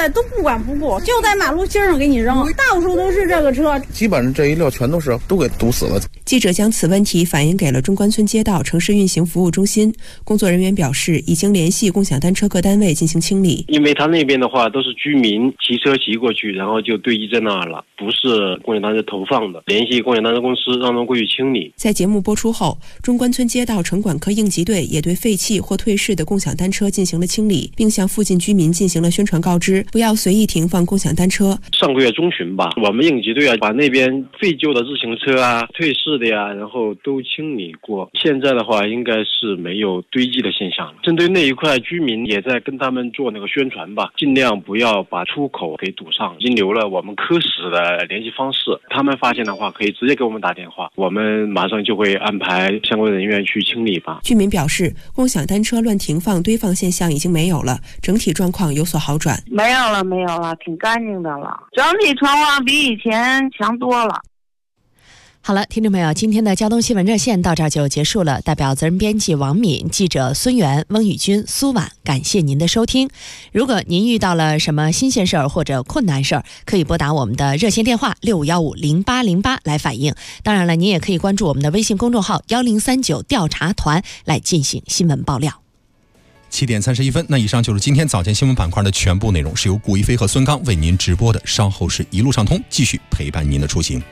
的都不管不顾，就在马路心上给你扔，到处都是这个车， 基本上这一溜全都给堵死了。 记者将此问题反映给了中关村街道城市运行服务中心，工作人员表示，已经联系共享单车各单位进行清理。 因为他那边的话都是居民骑车骑过去，然后就堆积在那儿了，不是共享单车投放的，联系共享单车公司让他们过去清理。 在节目播出后，中关村街道城管科应急队也对废弃或退市的共享单车进行了清理，并向附近居民进行了宣传告知，不要随意停放共享单车。 上个月中旬吧，我们应急队把那边废旧的自行车退市的然后都清理过。现在的话应该是没有堆积的现象了。针对那一块居民也在跟他们做那个宣传吧，尽量不要把出口给堵上。已经留了我们科室的联系方式，他们发现的话可以直接给我们打电话，我们马上就会安排相关人员去清理吧。 居民表示，共享单车乱停放堆放现象已经没有了，整体状况有所好转。 没有了，挺干净的了，整体状况比以前强多了。 好了，听众朋友，今天的交通新闻热线到这儿就结束了。代表责任编辑王敏、记者孙源、翁宇军、苏婉，感谢您的收听。如果您遇到了什么新鲜事儿或者困难事儿，可以拨打我们的热线电话65150808来反映。当然了，您也可以关注我们的微信公众号1039调查团来进行新闻爆料。 7点31分，那以上就是今天早间新闻板块的全部内容，是由顾一飞和孙刚为您直播的。稍后是一路畅通，继续陪伴您的出行。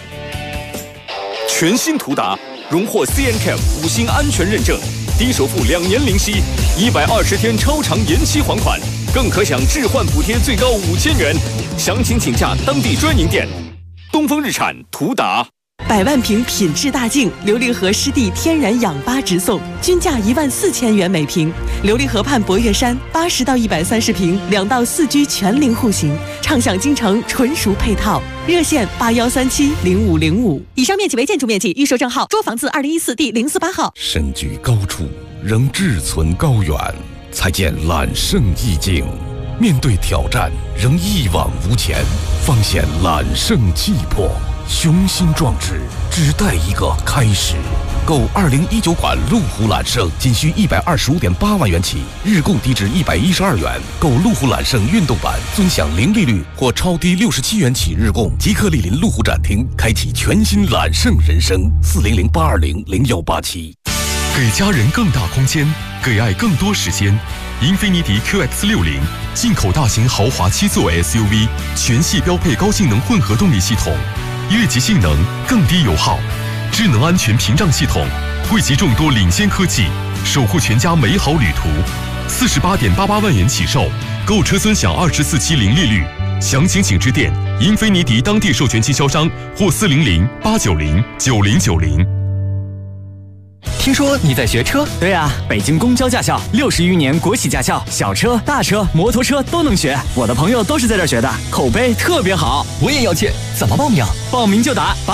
全新途达荣获 CNCAP 5星安全认证，低首付2年零息，120天超长延期还款，更可享置换补贴最高5000元。详情请假当地专营店。东风日产途达。 100万平品质大境，琉璃河湿地天然氧吧直送，均价14000元每平。琉璃河畔博悦山80到130平，2到4居全龄户型，畅享京城纯熟配套。热线81370505。以上面积为建筑面积，预售证号捉房子2014第048号。 身居高处，仍志存高远，才见揽胜意境；面对挑战，仍一往无前，方显揽胜气魄。雄心壮志，只待一个开始。购2019款路虎揽胜仅需125.8万元起，日供低至112元。购路虎揽胜运动版，尊享零利率或超低67元起日供。即刻莅临路虎展厅，开启全新揽胜人生。40082000187。 给家人更大空间，给爱更多时间。英菲尼迪 QX60 进口大型豪华7座 SUV， 全系标配高性能混合动力系统。越级性能，更低油耗，智能安全屏障系统，汇集众多领先科技，守护全家美好旅途。48.88万元起售，购车尊享24期零利率。详情请致电英菲尼迪当地授权经销商或400-890-9090。 听说你在学车？对啊，北京公交驾校60余年国企驾校，小车、大车、摩托车都能学。我的朋友都是在这儿学的，口碑特别好。我也要去，怎么报名？报名就打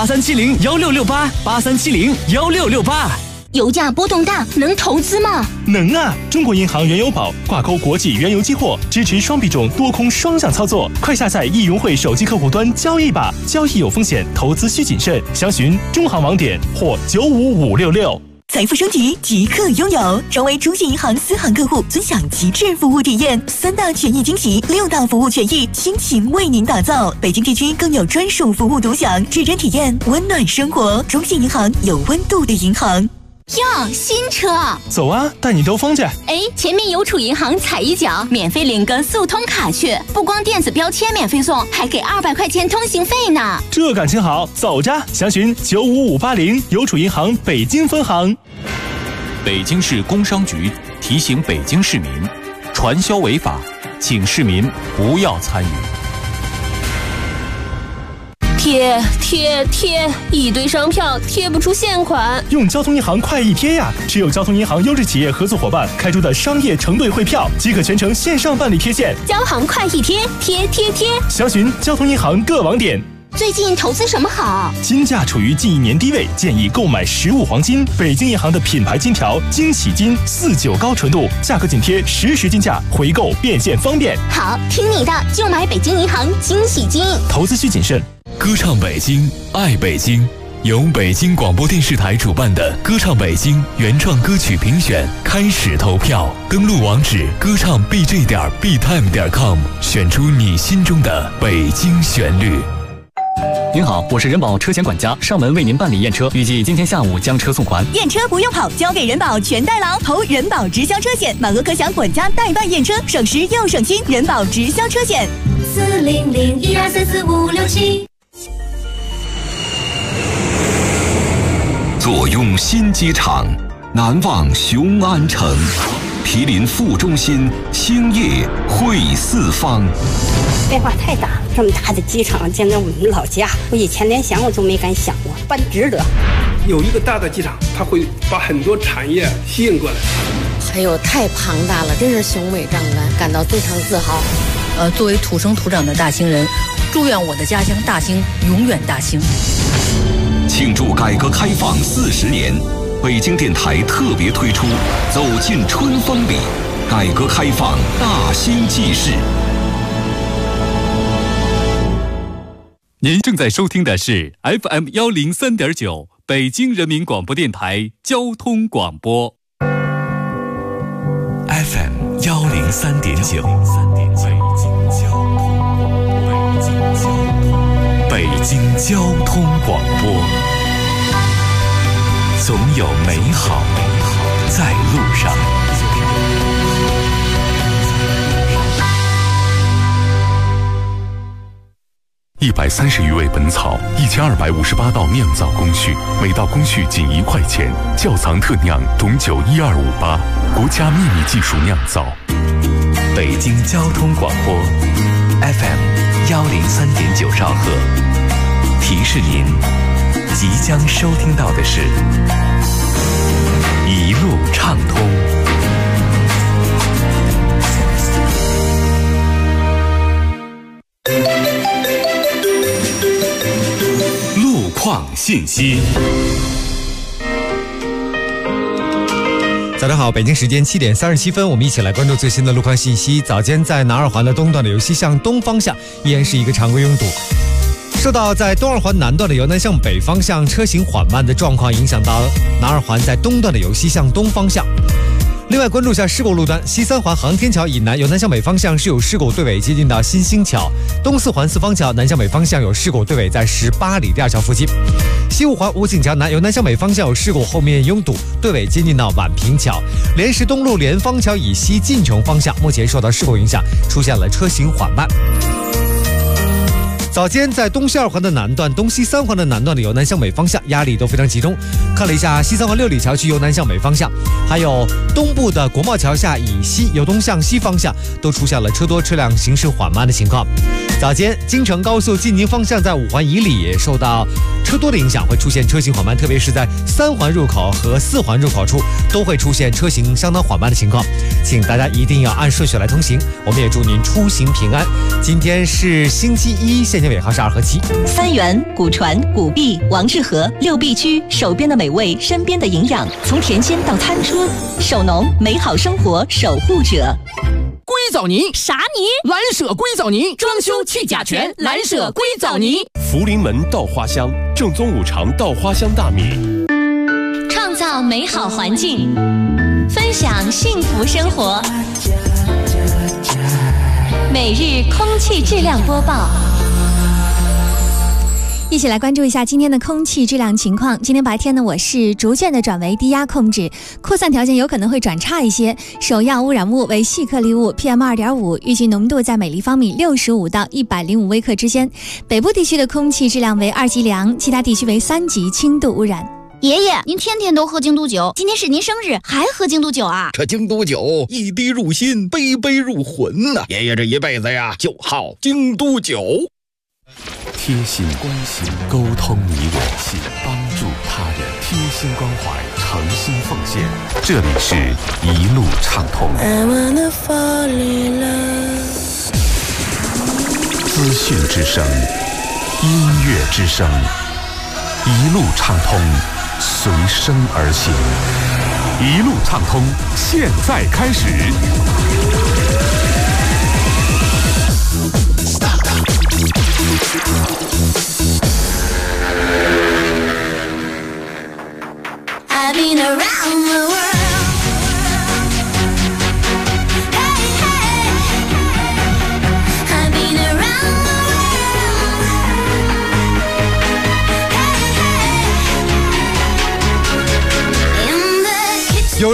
83701668，83701668。 油价波动大，能投资吗？ 能啊！中国银行原油宝挂钩国际原油期货，支持双币种多空双向操作。快下载易融汇手机客户端交易吧，交易有风险，投资需谨慎。详询中行网点或95566。 财富升级即刻拥有，成为中信银行私行客户，尊享极致服务体验，3大权益惊喜，6大服务权益，倾情为您打造。北京地区更有专属服务独享，指针体验温暖生活。中信银行有温度的银行。 哟，新车！ 走啊，带你兜风去。 哎，前面邮储银行踩一脚，免费领个速通卡去，不光电子标签免费送，还给200块钱通行费呢。 这感情好，走着！详询95580，邮储银行北京分行。 北京市工商局提醒北京市民，传销违法，请市民不要参与。 贴，一堆商票贴不出现款。 用交通银行快易贴呀！持有交通银行优质企业合作伙伴开出的商业承兑汇票，即可全程线上办理贴现。 交行快易贴，贴。 详询交通银行各网点。 最近投资什么好？ 金价处于近1年低位，建议购买实物黄金。北京银行的品牌金条惊喜金49高纯度，价格紧贴实时金价，回购变现方便。 好，听你的，就买北京银行惊喜金。 投资需谨慎。 歌唱北京，爱北京， 由北京广播电视台主办的歌唱北京原创歌曲评选开始投票，登录网址歌唱 bj.btime.com， 选出你心中的北京旋律。 您好，我是人保车险管家，上门为您办理验车，预计今天下午将车送还。 验车不用跑，交给人保全代劳，投人保直销车险，满额可享管家代办验车，省时又省心。人保直销车险，40012344567。 坐拥新机场，难忘雄安城，毗邻副中心，兴业汇四方。 变化太大了，这么大的机场建在我们老家，我以前连想我都没敢想过，办值得。 有一个大的机场，它会把很多产业吸引过来。 还有太庞大了，真是雄伟壮观，感到非常自豪。 作为土生土长的大兴人，祝愿我的家乡大兴永远大兴。 庆祝改革开放40年，北京电台特别推出《走进春风里》，改革开放大兴纪事。 您正在收听的是 FM103.9北京人民广播电台交通广播。 FM103.9北京交通广播，总有美好在路上。130余味本草，1258道酿造工序，每道工序仅1块钱。窖藏特酿董酒12588，国家秘密技术酿造。北京交通广播 FM103.9兆赫，提示您即将收听到的是一路畅通。路况信息。 早上好，北京时间7点37分，我们一起来关注最新的路况信息。早间在南二环的东段的由西向东方向依然是一个常规拥堵，受到在东二环南段的由南向北方向车行缓慢的状况影响到南二环在东段的由西向东方向。另外关注一下事故路段，西三环航天桥以南由南向北方向是有事故对尾接近到新兴桥，东四环四方桥南向北方向有事故对尾在18里第二桥附近，西五环武警桥南由南向北方向有事故后面拥堵对尾接近到宛平桥，莲石东路莲芳桥以西进城方向目前受到事故影响，出现了车行缓慢。早间在东西二环的南段、东西三环的南段的由南向北方向压力都非常集中。看了一下西三环6里桥区由南向北方向，还有东部的国贸桥下以西由东向西方向都出现了车多车辆行驶缓慢的情况。早间京承高速进宁方向在5环以里也受到车多的影响，会出现车行缓慢，特别是在3环入口和4环入口处都会出现车行相当缓慢的情况，请大家一定要按顺序来通行。我们也祝您出行平安。今天是星期一，现金尾号是2和7。 三元、古传、古币、王致和6必居，手边的美味，身边的营养，从甜心到餐车，手农美好生活守护者。 硅藻泥啥泥？ 蓝舍硅藻泥，装修去甲醛，蓝舍硅藻泥。 福临门稻花香，正宗5常稻花香大米， 创造美好环境，分享幸福生活。每日空气质量播报。 一起来关注一下今天的空气质量情况。今天白天呢，我市逐渐的转为低压控制，扩散条件有可能会转差一些。首要污染物为细颗粒物 PM2.5， 预计浓度在每立方米65到105微克之间。北部地区的空气质量为2级良，其他地区为3级轻度污染。 爷爷，您天天都喝京都酒，今天是您生日，还喝京都酒啊？ 这京都酒一滴入心，杯杯入魂呐！爷爷这一辈子呀，就好京都酒。 贴心关心，沟通你我心，帮助他人，贴心关怀，诚心奉献。这里是一路畅通。资讯之声，音乐之声，一路畅通，随声而行。一路畅通，现在开始。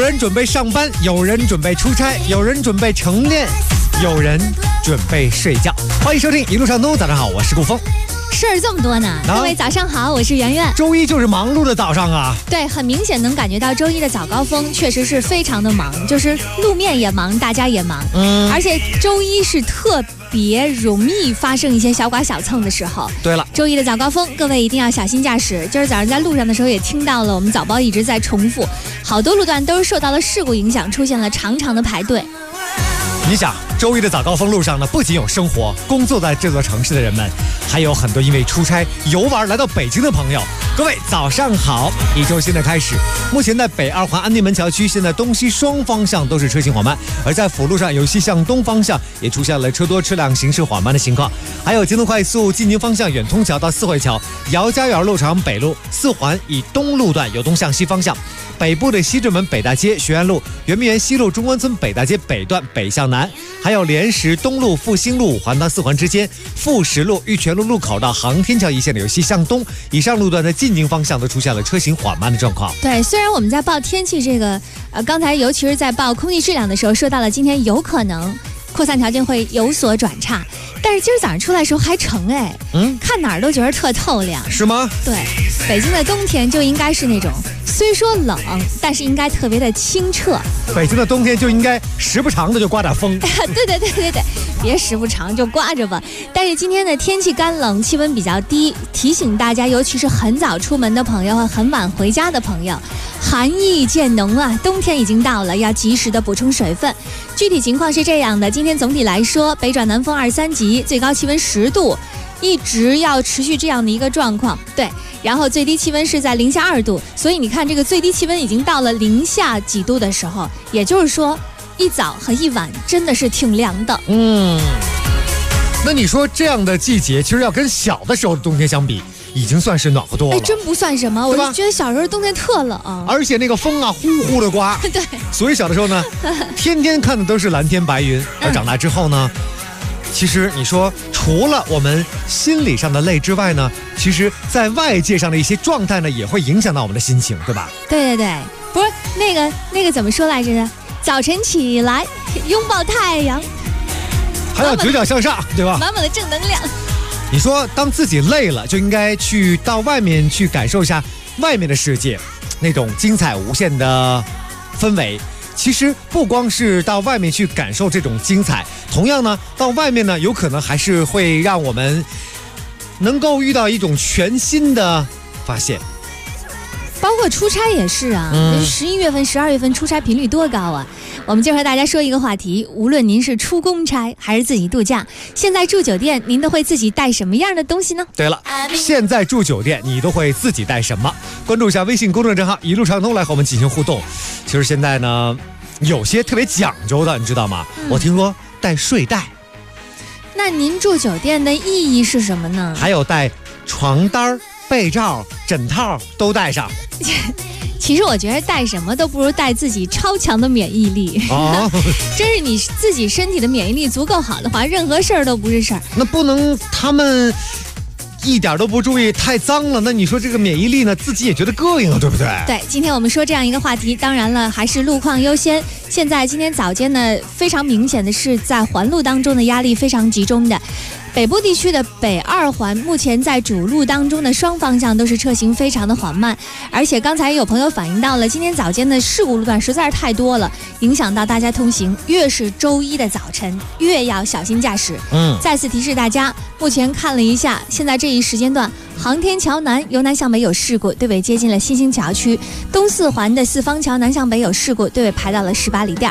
人准备上班，有人准备出差，有人准备晨练，有人准备睡觉。欢迎收听一路上东，早上好，我是顾峰。 事儿这么多呢，各位早上好，我是圆圆。 周一就是忙碌的早上啊。 对，很明显能感觉到周一的早高峰确实是非常的忙，就是路面也忙，大家也忙。而且周一是特别容易发生一些小剐小蹭的时候。 对了， 周一的早高峰，各位一定要小心驾驶。今儿早上在路上的时候也听到了，我们早报一直在重复，好多路段都是受到了事故影响，出现了长长的排队。 你想，周一的早高峰路上呢，不仅有生活、工作在这座城市的人们，还有很多因为出差、游玩来到北京的朋友。各位早上好！一周新的开始。目前在北二环安定门桥区，现在东西双方向都是车行缓慢，而在辅路上由西向东方向也出现了车多车辆行驶缓慢的情况。还有京东快速进京方向远通桥到四惠桥、姚家园路场北路、四环以东路段由东向西方向。北部的西直门北大街、学院路、圆明园西路、中关村北大街北段北向南，还有莲石东路、复兴路五环到四环之间，富石路、玉泉路路口到航天桥一线的由西向东，以上路段的进京方向都出现了车行缓慢的状况。 对，虽然我们在报天气这个，刚才尤其是在报空气质量的时候说到了今天有可能扩散条件会有所转差，但是今儿早上出来的时候还成哎，看哪儿都觉得特透亮， 是吗？ 对，北京的冬天就应该是那种虽说冷，但是应该特别的清澈。 北京的冬天就应该时不常的就刮点风。 对，别时不常就刮着吧。但是今天的天气干冷，气温比较低，提醒大家，尤其是很早出门的朋友和很晚回家的朋友，寒意渐浓啊，冬天已经到了，要及时的补充水分。具体情况是这样的，今天总体来说，北转南风2、3级，最高气温10度，一直要持续这样的一个状况。对，然后最低气温是在零下2度，所以你看这个最低气温已经到了零下几度的时候，也就是说一早和一晚真的是挺凉的。 那你说这样的季节，其实要跟小的时候的冬天相比，已经算是暖和多了。 真不算什么，我就觉得小时候冬天特冷， 而且那个风啊呼呼的刮。 对， 所以小的时候呢，天天看的都是蓝天白云。而长大之后呢，其实你说除了我们心理上的累之外呢，其实在外界上的一些状态呢，也会影响到我们的心情，对吧？ 对，不是那个怎么说来着的？早晨起来拥抱太阳， 还要嘴角向上，对吧？ 满满的正能量。 你说当自己累了，就应该去到外面去感受一下外面的世界，那种精彩无限的氛围。其实不光是到外面去感受这种精彩，同样呢，到外面呢，有可能还是会让我们能够遇到一种全新的发现。 包括出差也是啊，11月份、12月份出差频率多高啊！我们就和大家说一个话题，无论您是出公差还是自己度假，现在住酒店您都会自己带什么样的东西呢？ 对了，现在住酒店你都会自己带什么？关注一下微信公众账号一路畅通来和我们进行互动。其实现在呢，有些特别讲究的，你知道吗？我听说带睡袋。 那您住酒店的意义是什么呢？ 还有带床单、被罩、枕套都带上。 其实我觉得带什么都不如带自己超强的免疫力。真是你自己身体的免疫力足够好的话，任何事儿都不是事儿。 那不能他们一点都不注意，太脏了，那你说这个免疫力呢，自己也觉得膈应了，对不对？ 对，今天我们说这样一个话题，当然了，还是路况优先。现在今天早间呢，非常明显的是在环路当中的压力非常集中的。北部地区的北二环目前在主路当中的双方向都是车行非常的缓慢，而且刚才有朋友反映到了，今天早间的事故路段实在是太多了，影响到大家通行。越是周一的早晨，越要小心驾驶。再次提示大家，目前看了一下，现在这一时间段，航天桥南由南向北有事故，对尾接近了新兴桥区；东四环的四方桥南向北有事故，对尾排到了18里店。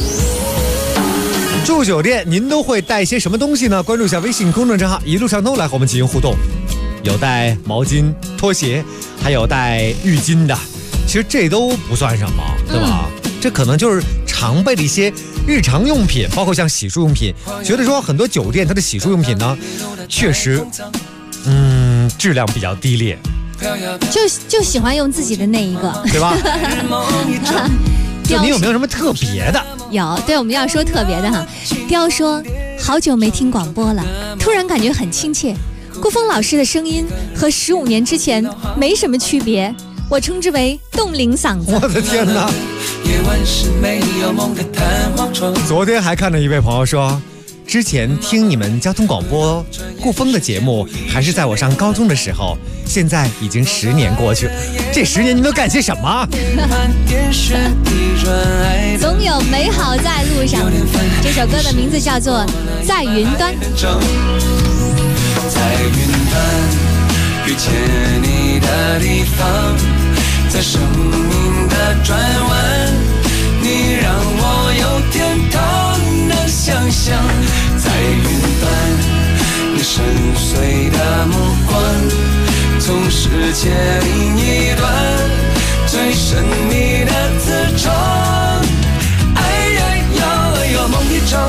住酒店您都会带些什么东西呢？关注一下微信公众账号一路畅通来和我们进行互动。有带毛巾、拖鞋，还有带浴巾的，其实这都不算什么，对吧？这可能就是常备的一些日常用品，包括像洗漱用品。觉得说很多酒店它的洗漱用品呢，确实质量比较低劣， 就喜欢用自己的那一个， 对吧？就你有没有什么特别的？ 有，对，我们要说特别的哈。雕说，好久没听广播了，突然感觉很亲切。顾峰老师的声音和15年之前没什么区别，我称之为冻龄嗓子。 我的天哪！ 夜晚是没有梦的弹簧床。 昨天还看到一位朋友说，之前听你们交通广播顾风的节目还是在我上高中的时候，现在已经10年过去了，这10年你都干些什么？ 总有美好在路上。这首歌的名字叫做《在云端》。 在云端遇见你的地方，在生命的转弯，你让我有天堂的想象。在云端，你深邃的目光，从世界另一端最神秘的磁场。哎呀呀，有梦一场。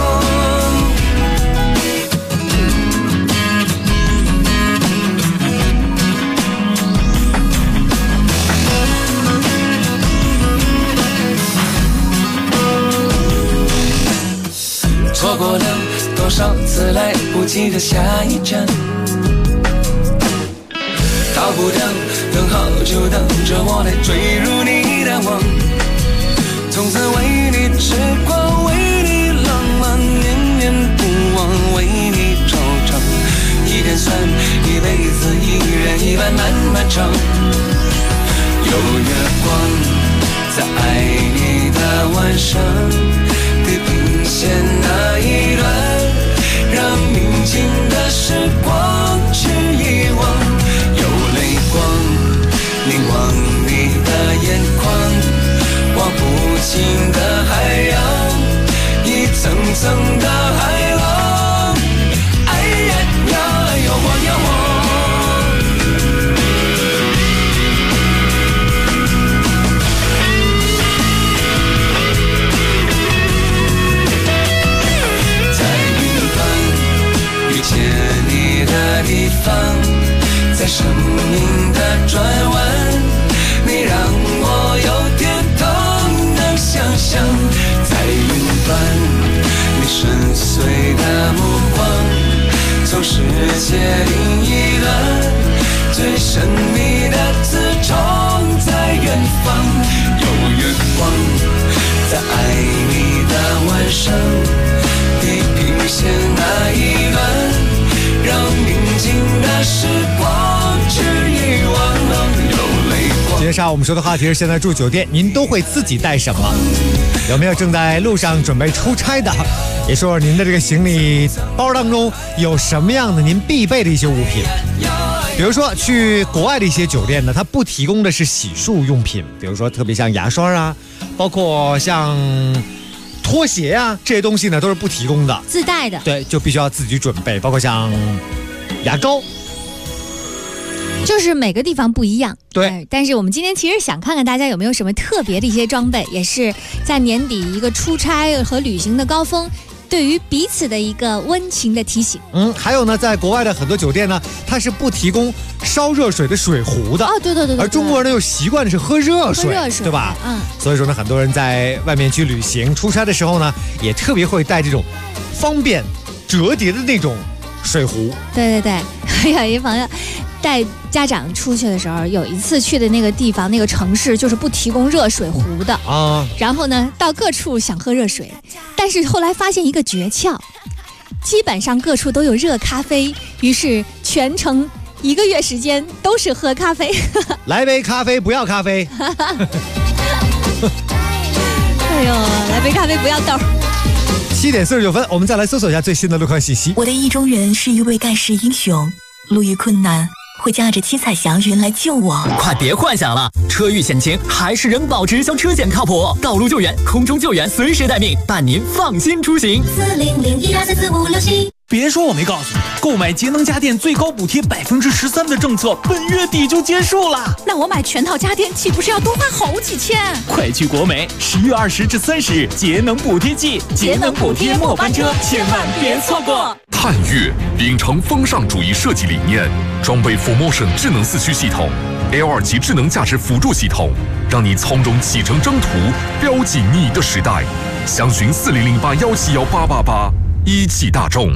错过了多少次来不及的下一站，逃不掉，等好久等着我来坠入你的网。从此为你痴狂，为你浪漫，念念不忘，为你惆怅。一点酸，一辈子一人一半漫漫长。有月光，在爱你的晚上，地平线那一端，让宁静的时光去遗忘。有泪光凝望你的眼眶，望不尽的海洋，一层层的海浪。哎呀呀，摇晃摇晃。地方，在生命的转弯，你让我有天堂的想象。在云端，你深邃的目光，从世界另一端最神秘的磁场。在远方有月光，在爱你的晚上，地平线那一端，让宁静的时光去遗忘。 今天上午我们说的话题是：现在住酒店，您都会自己带什么？有没有正在路上准备出差的？也说说您的这个行李包当中有什么样的您必备的一些物品。比如说去国外的一些酒店呢，它不提供的是洗漱用品，比如说特别像牙刷啊，包括像拖鞋啊，这些东西呢都是不提供的， 自带的。 对，就必须要自己准备，包括像牙膏。 就是每个地方不一样， 对。 但是我们今天其实想看看大家有没有什么特别的一些装备，也是在年底一个出差和旅行的高峰，对于彼此的一个温情的提醒。 还有呢，在国外的很多酒店呢，它是不提供烧热水的水壶的。 哦，对。 而中国人呢又习惯的是喝热水，对吧？所以说呢，很多人在外面去旅行、出差的时候呢，也特别会带这种方便折叠的那种水壶。 对，有一朋友带家长出去的时候，有一次去的那个地方，那个城市就是不提供热水壶的啊。然后呢，到各处想喝热水，但是后来发现一个诀窍，基本上各处都有热咖啡，于是全程1个月时间都是喝咖啡。 来杯咖啡，不要咖啡。 哎呦，来杯咖啡，不要豆。 7点49分，我们再来搜索一下最新的路况信息。 我的意中人是一位盖世英雄，路遇困难会驾着七彩祥云来救我。 快别幻想了，车遇险情还是人保直销车险靠谱，道路救援、空中救援随时待命，伴您放心出行。 40012344567。 别说我没告诉你，购买节能家电最高补贴13%的政策本月底就结束了。 那我买全套家电岂不是要多花好几千？ 快去国美，10月20至30日节能补贴季，节能补贴末班车，千万别错过。 探岳秉承风尚主义设计理念，装备 4Motion 智能4驱系统 ，L2 级智能驾驶辅助系统，让你从容启程征途，标记你的时代。详询4008171888，一汽大众。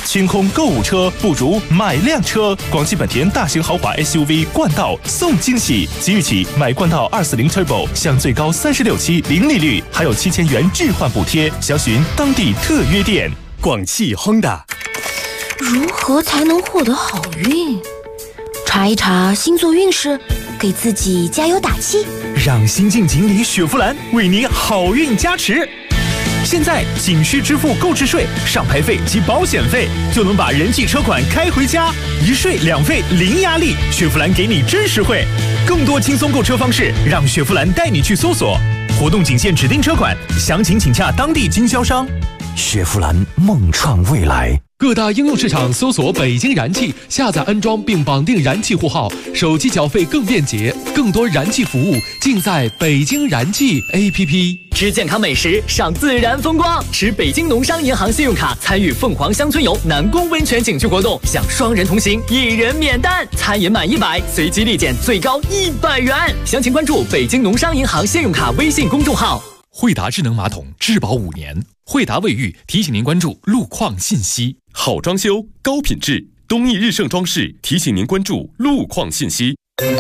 清空购物车，不如买辆车。广汽本田大型豪华 SUV 冠道送惊喜，即日起买冠道240 Turbo 享最高36期零利率，还有7000元置换补贴。详询当地特约店。 广汽 Honda。 如何才能获得好运？查一查星座运势，给自己加油打气。 让新晋锦鲤雪佛兰为你好运加持。现在仅需支付购置税、上牌费及保险费，就能把人气车款开回家，一税两费零压力。雪佛兰给你真实惠，更多轻松购车方式，让雪佛兰带你去搜索。活动仅限指定车款，详情请洽当地经销商。 雪佛兰梦创未来。 各大应用市场搜索北京燃气，下载安装并绑定燃气户号，手机缴费更便捷，更多燃气服务尽在北京燃气 APP。 吃健康美食，赏自然风光，持北京农商银行信用卡参与凤凰乡村游南宫温泉景区活动，享双人同行，1人免单，餐饮满100随机立减最高100元。详情关注北京农商银行信用卡微信公众号。 惠达智能马桶质保5年，惠达卫浴提醒您关注路况信息。 好装修，高品质，东益日盛装饰提醒您关注路况信息。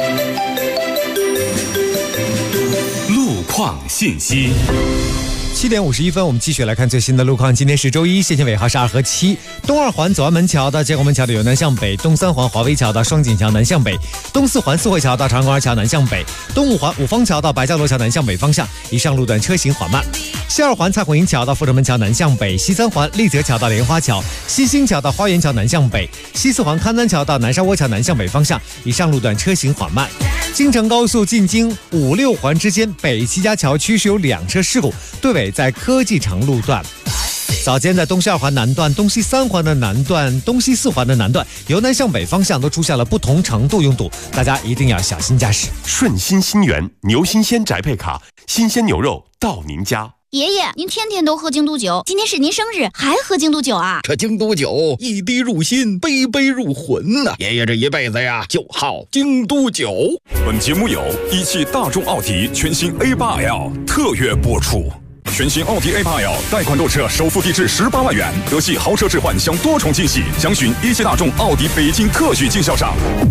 路况信息。 7点51分，我们继续来看最新的路况。今天是周一，线性尾号是2和7。东2环左安门桥到建国门桥的由南向北，东3环华威桥到双井桥南向北，东4环四惠桥到长公园桥南向北，东5环五方桥到白江罗桥南向北方向，以上路段车行缓慢。西2环蔡孔营桥到阜成门桥南向北，西3环丽泽桥到莲花桥，西兴桥到花园桥南向北，西4环勘南桥到南沙窝桥南向北方向，以上路段车行缓慢。京承高速进京5、6环之间北齐家桥区是有2车事故，对尾在科技城路段。早间在东西2环南段、东西3环的南段、东西4环的南段，由南向北方向都出现了不同程度拥堵，大家一定要小心驾驶。 顺心新源牛新鲜宅配卡，新鲜牛肉到您家。 爷爷，您天天都喝京都酒，今天是您生日，还喝京都酒啊？ 这京都酒一滴入心，杯杯入魂呐！爷爷这一辈子呀，就好京都酒。 本节目由一汽大众奥迪全新 A8L 特约播出。全新奥迪 A8L 贷款购车，首付低至18万元，德系豪车置换享多重惊喜，详询一汽大众奥迪北京特许经销商。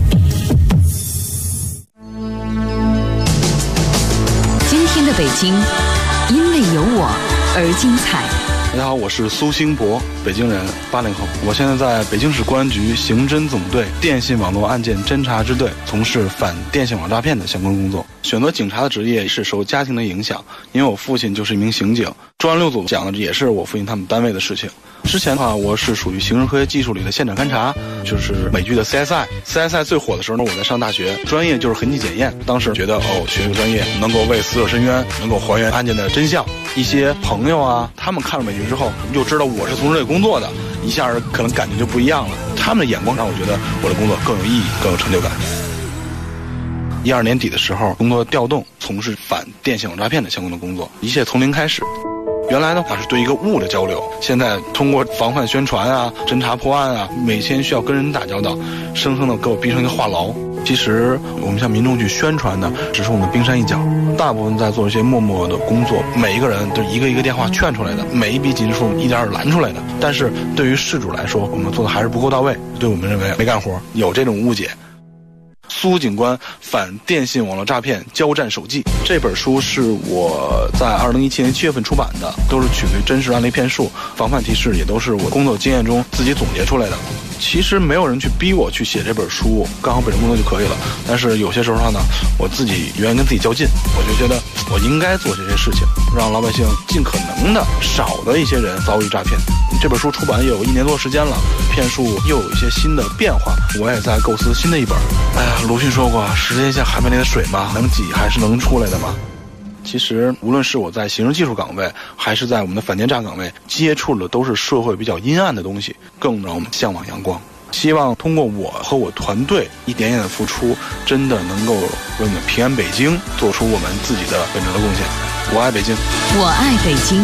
今天的北京，因为有我而精彩。 大家好，我是苏兴博，北京人，80后。我现在在北京市公安局刑侦总队电信网络案件侦查支队从事反电信网诈骗的相关工作。选择警察的职业是受家庭的影响，因为我父亲就是一名刑警，专案6组讲的也是我父亲他们单位的事情。之前的话，我是属于刑事科学技术里的现场勘查，就是美剧的 CSI 最火的时候呢，我在上大学，专业就是痕迹检验。当时觉得学这个专业能够为死者伸冤，能够还原案件的真相。一些朋友啊，他们看了美剧之后，又知道我是从事这个工作的，一下可能感觉就不一样了。他们的眼光让我觉得我的工作更有意义，更有成就感。12年底的时候，工作调动，从事反电信网诈骗的相关的工作，一切从零开始。原来呢，是对一个物的交流，现在通过防范宣传啊、侦查破案啊，每天需要跟人打交道，生生的给我逼成一个话痨。其实我们向民众去宣传的只是我们冰山一角，大部分在做一些默默的工作，每一个人都一个一个电话劝出来的，每一笔紧急数一点点拦出来的。但是对于事主来说，我们做的还是不够到位，对我们认为没干活，有这种误解。苏警官反电信网络诈骗交战手记这本书是我在2017年7月份出版的，都是取自于真实案例骗术，防范提示也都是我工作经验中自己总结出来的。其实没有人去逼我去写这本书，干好本职工作就可以了。但是有些时候呢，我自己愿意跟自己较劲，我就觉得我应该做这些事情，让老百姓尽可能的少的一些人遭遇诈骗。这本书出版也有1年多时间了，骗术又有一些新的变化，我也在构思新的一本。哎呀，鲁迅说过，时间像海绵里的水嘛，能挤还是能出来的嘛。其实无论是我在刑事技术岗位，还是在我们的反奸诈岗位，接触的都是社会比较阴暗的东西，更让我们向往阳光。希望通过我和我团队一点点的付出，真的能够为我们平安北京做出我们自己的本职的贡献。我爱北京， 我爱北京，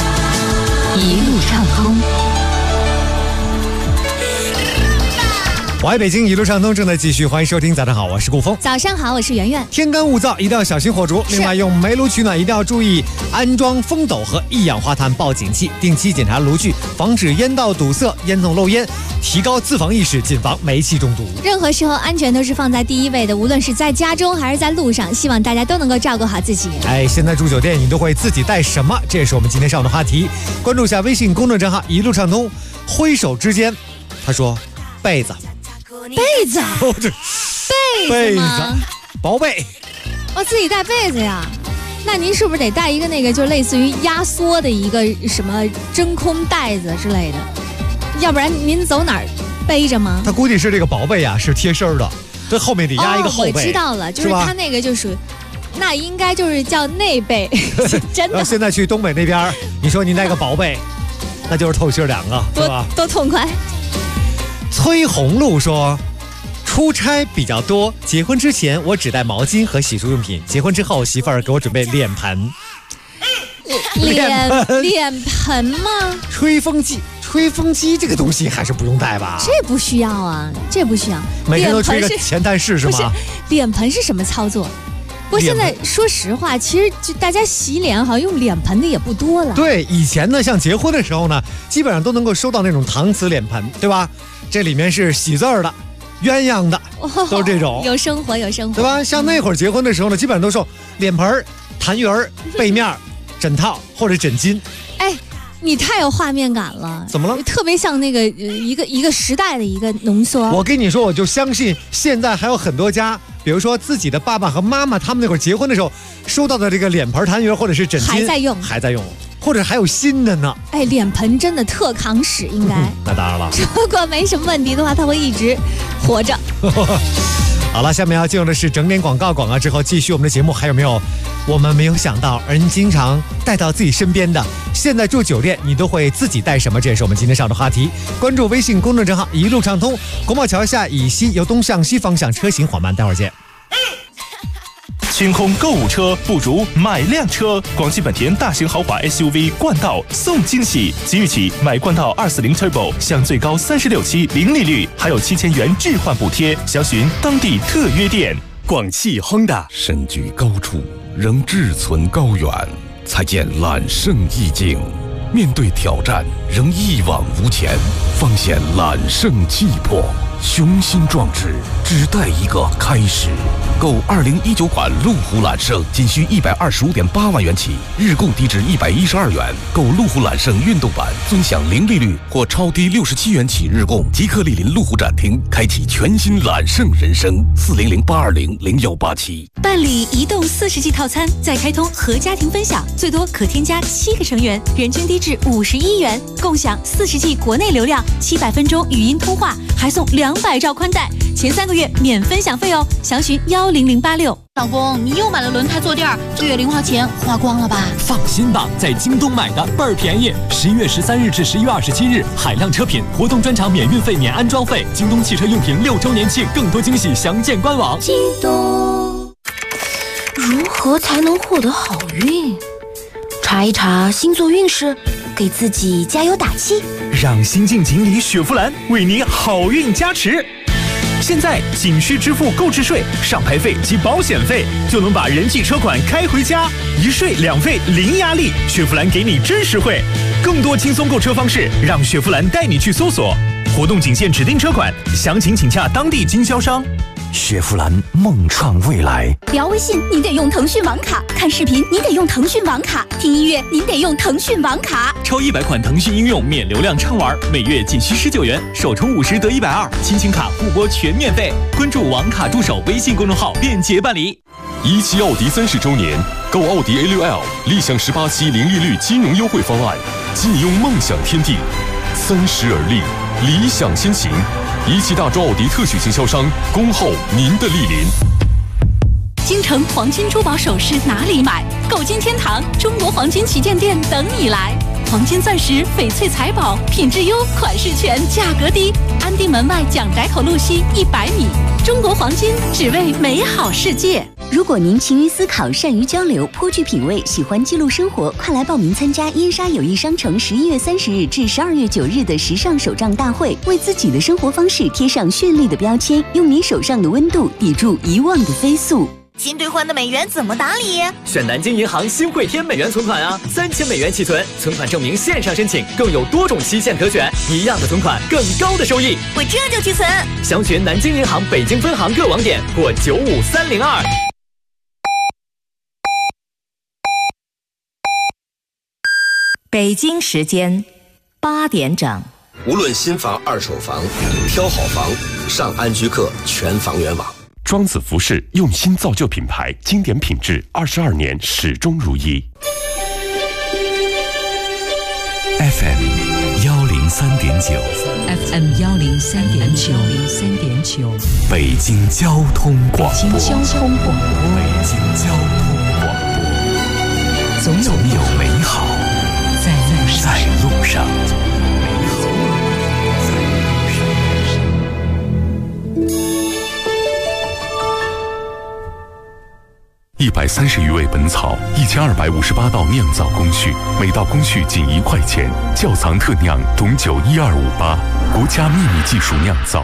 一路畅通。 我爱北京，一路畅通正在继续，欢迎收听。早上好，我是顾峰。 早上好，我是圆圆。 天干物燥，一定要小心火烛。另外，用煤炉取暖一定要注意安装风斗和一氧化碳报警器，定期检查炉具，防止烟道堵塞、烟囱漏烟，提高自防意识，谨防煤气中毒。 任何时候，安全都是放在第一位的，无论是在家中还是在路上，希望大家都能够照顾好自己。 现在住酒店，你都会自己带什么？这也是我们今天上午的话题。关注一下微信公众账号一路畅通，挥手之间，他说被子。 被子， 被子，薄被， 我自己带被子呀。那您是不是得带一个那个，就类似于压缩的一个什么真空袋子之类的？要不然您走哪儿背着吗？ 他估计是这个薄被呀，是贴身的，这后面得压一个后背。 我知道了，就是他那个就属于，那应该就是叫内被，真的。 现在去东北那边，你说你带个薄被，那就是透心凉啊，是吧？ 多痛快。 崔红露说，出差比较多，结婚之前我只带毛巾和洗漱用品，结婚之后媳妇儿给我准备脸盆。 脸盆吗？ 吹风机这个东西还是不用带吧？ 这不需要啊，这不需要。 每天都吹个前台式是吗？ 不是，脸盆是什么操作？不过现在说实话，其实就大家洗脸好像用脸盆的也不多了。 对，以前呢，像结婚的时候呢，基本上都能够收到那种搪瓷脸盆，对吧？这里面是喜字儿的、鸳鸯的，都是这种。 有生活， 对吧？像那会儿结婚的时候呢，基本上都是脸盆、痰盂、背面、枕套或者枕巾。 你太有画面感了。 怎么了？ 特别像那个一个时代的一个浓缩。 我跟你说，我就相信现在还有很多家，比如说自己的爸爸和妈妈，他们那会儿结婚的时候收到的这个脸盆、痰盂或者是枕巾还在用，或者还有新的呢。 脸盆真的特扛使，应该。 那当然了。 如果没什么问题的话，它会一直活着。 好了，下面要进入的是整点广告之后继续我们的节目。还有没有我们没有想到而您经常带到自己身边的？现在住酒店你都会自己带什么？这也是我们今天上的话题。关注微信公众账号一路畅通。国贸桥下以西由东向西方向车行缓慢，待会儿见。 清空购物车不如买辆车，广汽本田大型豪华 SUV 冠道送惊喜，即日起买冠道240 Turbo 享最高36期零利率，还有7000元置换补贴，详询当地特约店。 广汽 Honda 身居高处，仍志存高远，才见揽胜意境；面对挑战，仍一往无前，方显揽胜气魄。雄心壮志，只待一个开始。购2019款路虎揽胜，仅需125.8万元起，日供低至112元。购路虎揽胜运动版，尊享零利率或超低67元起日供。即刻莅临路虎展厅，开启全新揽胜人生。400-820-0187。 办理移动40G 套餐，再开通和家庭分享，最多可添加7个成员，人均低至51元，共享40G 国内流量，700分钟语音通话，还送200兆宽带，前3个月免分享费哦。详询10086。 老公，你又买了轮胎坐垫，这月零花钱花光了吧？ 放心吧，在京东买的倍儿便宜。11月13日至11月27日，海量车品活动专场，免运费、免安装费。京东汽车用品6周年庆，更多惊喜详见官网。 京东。如何才能获得好运？查一查星座运势，给自己加油打气。 让新晋锦鲤雪佛兰为你好运加持。现在仅需支付购置税、上牌费及保险费，就能把人气车款开回家，一税两费零压力。雪佛兰给你真实惠，更多轻松购车方式，让雪佛兰带你去搜索。活动仅限指定车款，详情请洽当地经销商。 雪佛兰梦创未来。 聊微信您得用腾讯网卡，看视频您得用腾讯网卡，听音乐您得用腾讯网卡。 超100款腾讯应用免流量畅玩，每月仅需19元，首充50得120，亲情卡互拨全免费。关注网卡助手微信公众号便捷办理。 17奥迪30周年，购奥迪 A6L 立享18期零利率金融优惠方案，尽用梦想天地，30而立，理想先行。17大洲奥迪特许经销商，恭候您的莅临。 京城黄金珠宝首饰哪里买？购金天堂中国黄金旗舰店等你来。黄金钻石、翡翠财宝，品质优，款式全，价格低。安定门外蒋宅口路西100米。中国黄金，只为美好世界。 如果您勤于思考、善于交流、颇具品味、喜欢记录生活，快来报名参加燕莎友谊商城11月30日至12月9日的时尚手账大会，为自己的生活方式贴上绚丽的标签，用你手上的温度抵住遗忘的飞速。 新兑换的美元怎么打理？ 选南京银行新汇添美元存款啊，3000美元起存，存款证明线上申请，更有多种期限可选，一样的存款，更高的收益。 我这就去存。 详询南京银行北京分行各网点或95302。 北京时间8点整。 无论新房、二手房，挑好房，上安居客全房源网。 庄子服饰用心造就品牌，经典品质，22年始终如一。 FM 103.9 FM 103.9 北京交通广播。 北京交通广播。 总有美好在路上。 130余味本草，1258道酿造工序，每道工序仅1块钱。窖藏特酿董酒12588，国家秘密技术酿造。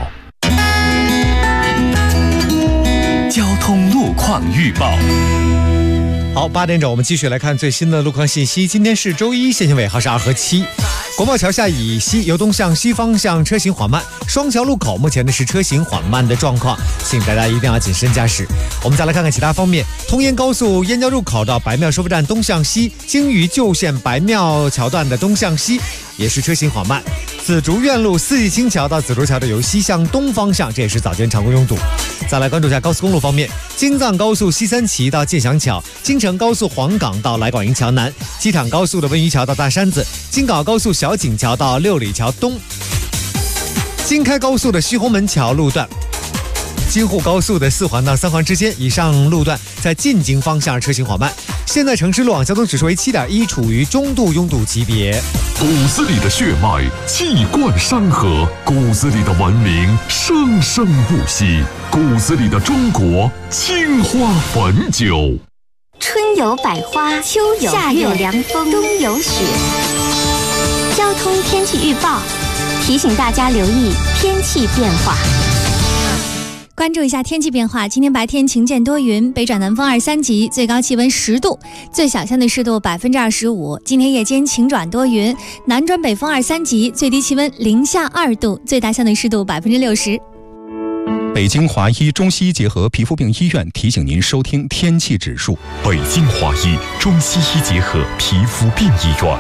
交通路况预报。 好，8点整，我们继续来看最新的路况信息。今天是周一，限行尾号是2和7。国贸桥下以西由东向西方向车行缓慢，双桥路口目前的是车行缓慢的状况，请大家一定要谨慎驾驶。我们再来看看其他方面，通燕高速燕郊入口到白庙收费站东向西，京渝旧线白庙桥段的东向西也是车行缓慢。紫竹院路四季青桥到紫竹桥的由西向东方向，这也是早间常规拥堵。再来关注一下高速公路方面，京藏高速西三旗到建祥桥，京承高速黄岗到来广营桥南，机场高速的温榆桥到大山子，京港高速小井桥到六里桥东，京开高速的西红门桥路段，京沪高速的4环到3环之间，以上路段在进京方向车行缓慢。现在城市路网交通指数为7.1，处于中度拥堵级别。 骨子里的血脉气贯山河，骨子里的文明生生不息，骨子里的中国青花汾酒。 春有百花，秋有夏有凉风，冬有雪。交通天气预报提醒大家留意天气变化。 关注一下天气变化，今天白天晴间多云，北转南风2、3级，最高气温10度，最小相对湿度25%。今天夜间晴转多云，南转北风2、3级，最低气温零下2度，最大相对湿度60%。 北京华医中西医结合皮肤病医院提醒您收听天气指数。 北京华医中西医结合皮肤病医院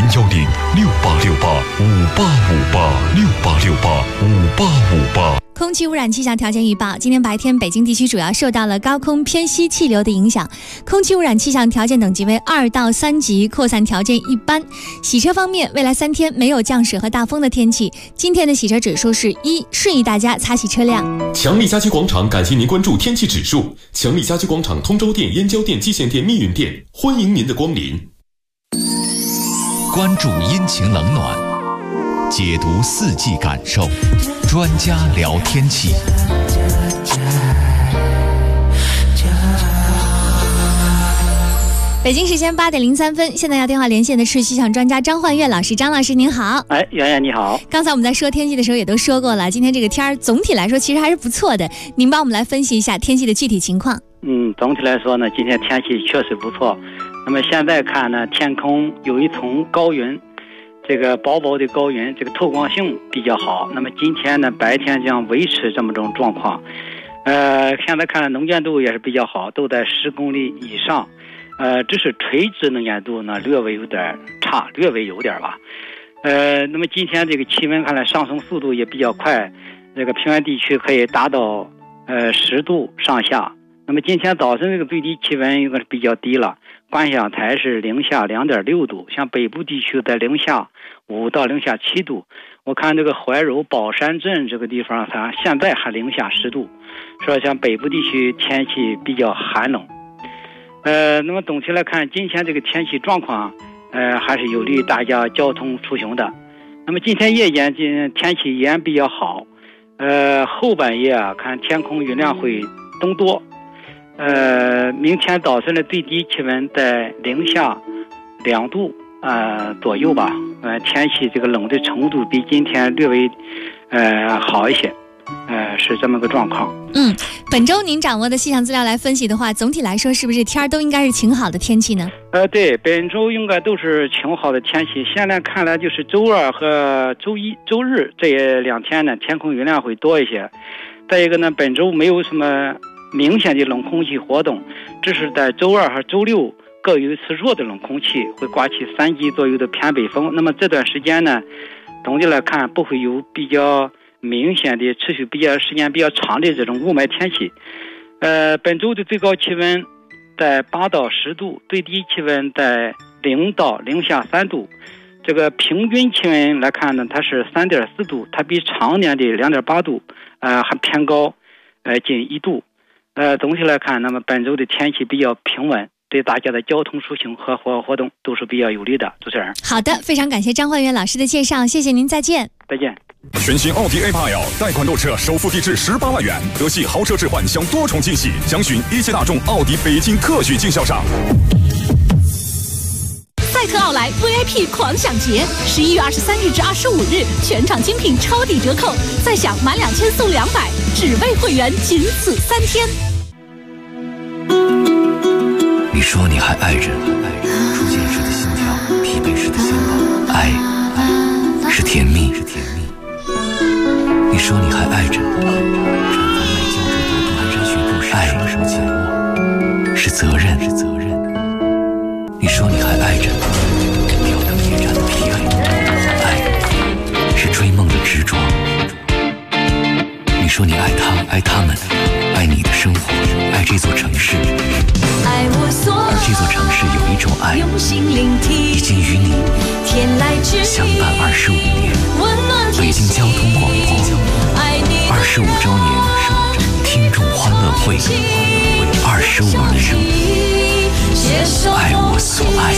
，0106858585868585858。 空气污染气象条件预报，今天白天北京地区主要受到了高空偏西气流的影响，空气污染气象条件等级为2到3级，扩散条件一般。洗车方面，未来3天没有降水和大风的天气，今天的洗车指数是1，示意大家擦洗车辆。 强力家居广场感谢您关注天气指数。强力家居广场通州店、燕郊店、蓟县店、密云店，欢迎您的光临。 关注阴晴冷暖，解读4季感受，专家聊天气。 北京时间8点03分，现在要电话连线的是气象专家张焕岳老师。张老师您好。 哎，圆圆你好。 刚才我们在说天气的时候也都说过了，今天这个天儿总体来说其实还是不错的，您帮我们来分析一下天气的具体情况。 总体来说呢，今天天气确实不错。那么现在看呢，天空有一层高云，这个薄薄的高云，这个透光性比较好。那么今天呢，白天将维持这么种状况。现在看能见度也是比较好，都在10公里以上。只是垂直能见度呢略微有点差，略微有点吧。那么今天这个气温看来上升速度也比较快，这个平原地区可以达到10度上下。那么今天早晨这个最低气温应该是比较低了，观想台是零下2.6度，像北部地区在零下5到零下7度。我看这个怀柔宝山镇这个地方，它现在还零下10度，说像北部地区天气比较寒冷。那么总体来看，今天这个天气状况，还是有利于大家交通出行的。那么今天夜间天气依然比较好，后半夜看天空云量会增多， 明天早晨的最低气温在零下2度左右吧。天气这个冷的程度比今天略微好一些。是这么个状况。 本周您掌握的气象资料来分析的话，总体来说是不是天儿都应该是晴好的天气呢？ 对，本周应该都是晴好的天气。现在看来就是周二和周一、周日这2天呢，天空云量会多一些。再一个呢，本周没有什么明显的冷空气活动，只是在周二和周六各有一次弱的冷空气，会刮起3级左右的偏北风。那么这段时间呢，总体来看不会有比较明显的持续时间比较长的这种雾霾天气。本周的最高气温在8到10度，最低气温在0到零下3度。这个平均气温来看呢，它是3.4度，它比常年的2.8度还偏高近1度。总体来看，那么本周的天气比较平稳，对大家的交通出行和活动都是比较有利的。主持人， 好的，非常感谢张焕元老师的介绍，谢谢您，再见。 再见。 全新奥迪 A8L 贷款购车首付低至18万元，德系豪车置换享多重惊喜，详询一汽大众奥迪北京特许经销商。 赛特奥莱 VIP 狂享节，11月23日至25日，全场精品超抵折扣，再享满2000送200，只为会员，仅此3天。 你说你还爱着，初见时的心跳，疲惫时的心动，爱是甜蜜。你说你还爱着，产房麦胶质多度寒山雪布是爱什么紧握，是责任。你说你还爱着，吊灯夜战的疲惫，爱是追梦的执着。你说你爱他，爱他们，爱你的生活，爱这座城市。而这座城市有一种爱，已经与你相伴25年。北京交通广播25周年听众欢乐会，25年，爱我所爱。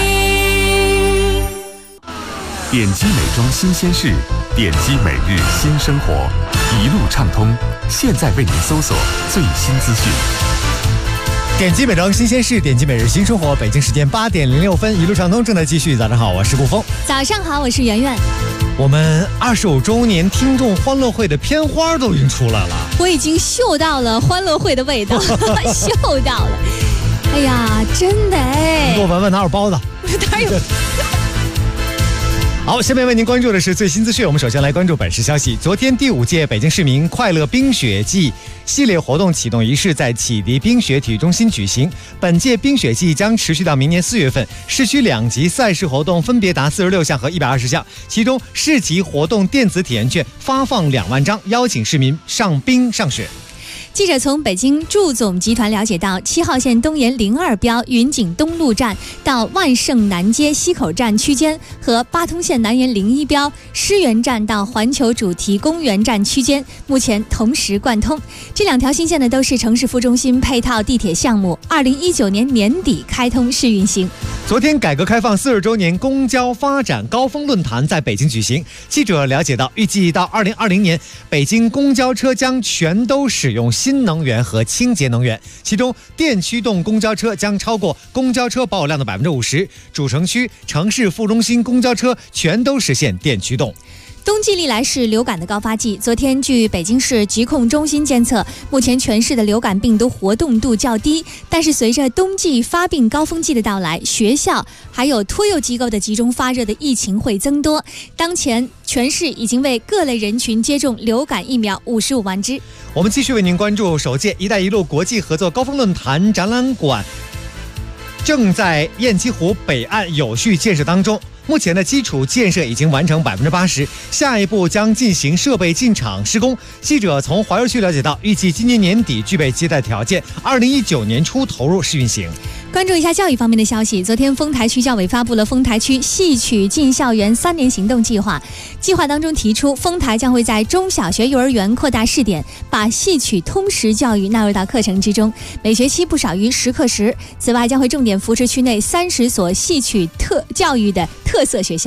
点击美妆新鲜事，点击每日新生活，一路畅通。现在为您搜索最新资讯。 点击美妆新鲜事，点击每日新生活。北京时间8点06分，一路畅通正在继续。早上好，我是顾峰。 早上好，我是圆圆。 我们25周年听众欢乐会的片花都已经出来了， 我已经嗅到了欢乐会的味道，嗅到了。哎呀，真的哎！ 你给我闻闻哪有包子？ 哪有？ 好，下面为您关注的是最新资讯。我们首先来关注本市消息。昨天第5届北京市民快乐冰雪季系列活动启动仪式在启迪冰雪体育中心举行。本届冰雪季将持续到明年4月份，市区2级赛事活动分别达46项和120项，其中市级活动电子体验券发放2万张，邀请市民上冰上雪。 记者从北京祝总集团了解到，7号线东延02标云锦东路站到万盛南街西口站区间和八通线南延01标狮园站到环球主题公园站区间目前同时贯通。这2条新线呢都是城市副中心配套地铁项目，2019年年底开通试运行。 昨天改革开放40周年公交发展高峰论坛在北京举行。记者了解到，预计到2020年，北京公交车将全都使用新能源和清洁能源，其中电驱动公交车将超过公交车保有量的50%，主城区、城市副中心公交车全都实现电驱动。 冬季历来是流感的高发季，昨天据北京市疾控中心监测，目前全市的流感病毒活动度较低，但是随着冬季发病高峰期的到来，学校还有托幼机构的集中发热的疫情会增多。当前全市已经为各类人群接种流感疫苗55万支。 我们继续为您关注首届“一带一路”国际合作高峰论坛展览馆正在雁栖湖北岸有序建设当中。目前的基础建设已经完成80%，下一步将进行设备进场施工。记者从怀柔区了解到，预计今年年底具备接待条件，2019年初投入试运行。 关注一下教育方面的消息，昨天丰台区教委发布了丰台区戏曲进校园3年行动计划。计划当中提出，丰台将会在中小学、幼儿园扩大试点，把戏曲通识教育纳入到课程之中，每学期不少于10课时。此外，将会重点扶持区内30所戏曲教育的特色学校。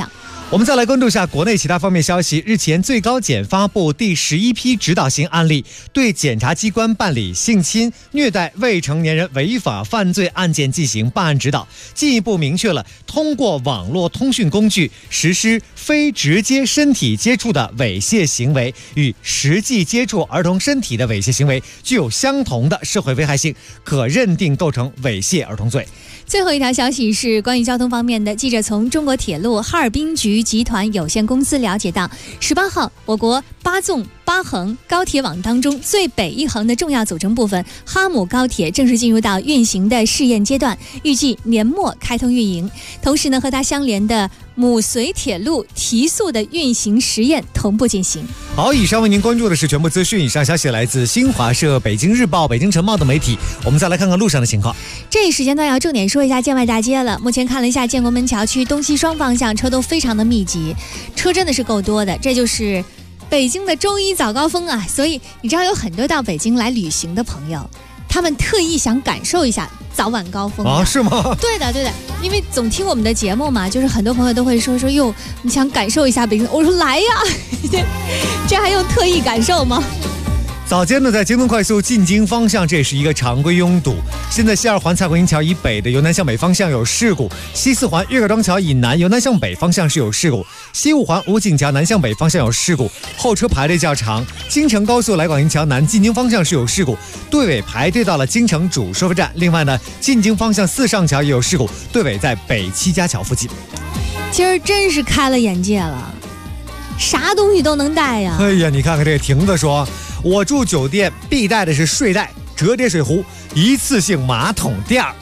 我们再来关注一下国内其他方面消息。日前，最高检发布第11批指导性案例，对检察机关办理性侵、虐待未成年人违法犯罪案件进行办案指导，进一步明确了通过网络通讯工具实施非直接身体接触的猥亵行为与实际接触儿童身体的猥亵行为具有相同的社会危害性，可认定构成猥亵儿童罪。 最后一条消息是关于交通方面的。记者从中国铁路哈尔滨局集团有限公司了解到，18号，我国8纵8横高铁网当中最北一横的重要组成部分哈姆高铁正式进入到运行的试验阶段，预计年末开通运营。同时呢，和它相连的母绥铁路提速的运行实验同步进行。 好，以上为您关注的是全部资讯。以上消息来自新华社、北京日报、北京晨报的媒体。我们再来看看路上的情况。 这一时间段要重点说一下建外大街了。目前看了一下建国门桥区东西双方向车都非常的密集，车真的是够多的。这就是北京的周一早高峰啊！所以你知道有很多到北京来旅行的朋友，他们特意想感受一下早晚高峰啊？是吗？ 对的，对的，因为总听我们的节目嘛，就是很多朋友都会说哟，你想感受一下北京？我说来呀，这还用特意感受吗？ 早间呢，在京东快速进京方向，这也是一个常规拥堵。现在西二环蔡国营桥以北的由南向北方向有事故，西四环岳各庄桥以南由南向北方向是有事故，西五环武警桥南向北方向有事故，后车排队较长。京承高速来广营桥南进京方向是有事故，队尾排队到了京承主收费站。另外呢，进京方向四上桥也有事故，队尾在北七家桥附近。 今儿真是开了眼界了，啥东西都能带呀！ 哎呀，你看看这个亭子说，我住酒店必带的是睡袋、折叠水壶、一次性马桶垫儿。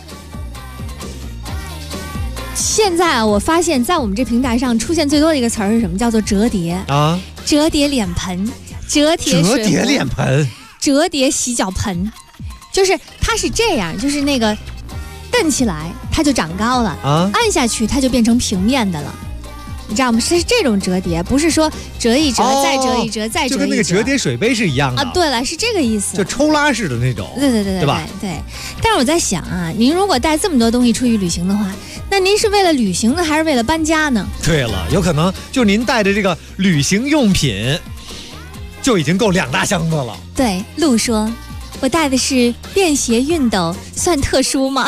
现在啊，我发现在我们这平台上出现最多的一个词儿是什么？叫做折叠啊，折叠脸盆、折叠水壶、折叠脸盆、 折叠洗脚盆，就是它是这样，就是那个蹬起来它就长高了啊，按下去它就变成平面的了。你知道吗？是这种折叠，不是说折一折、再折一折、再折一折， 就跟那个折叠水杯是一样的啊。对了，是这个意思， 就抽拉式的那种。 对吧？ 对。但是我在想啊，您如果带这么多东西出去旅行的话，那您是为了旅行呢，还是为了搬家呢？ 对了，有可能就您带着这个旅行用品，就已经够2大箱子了。 对，陆说，我带的是便携熨斗，算特殊吗？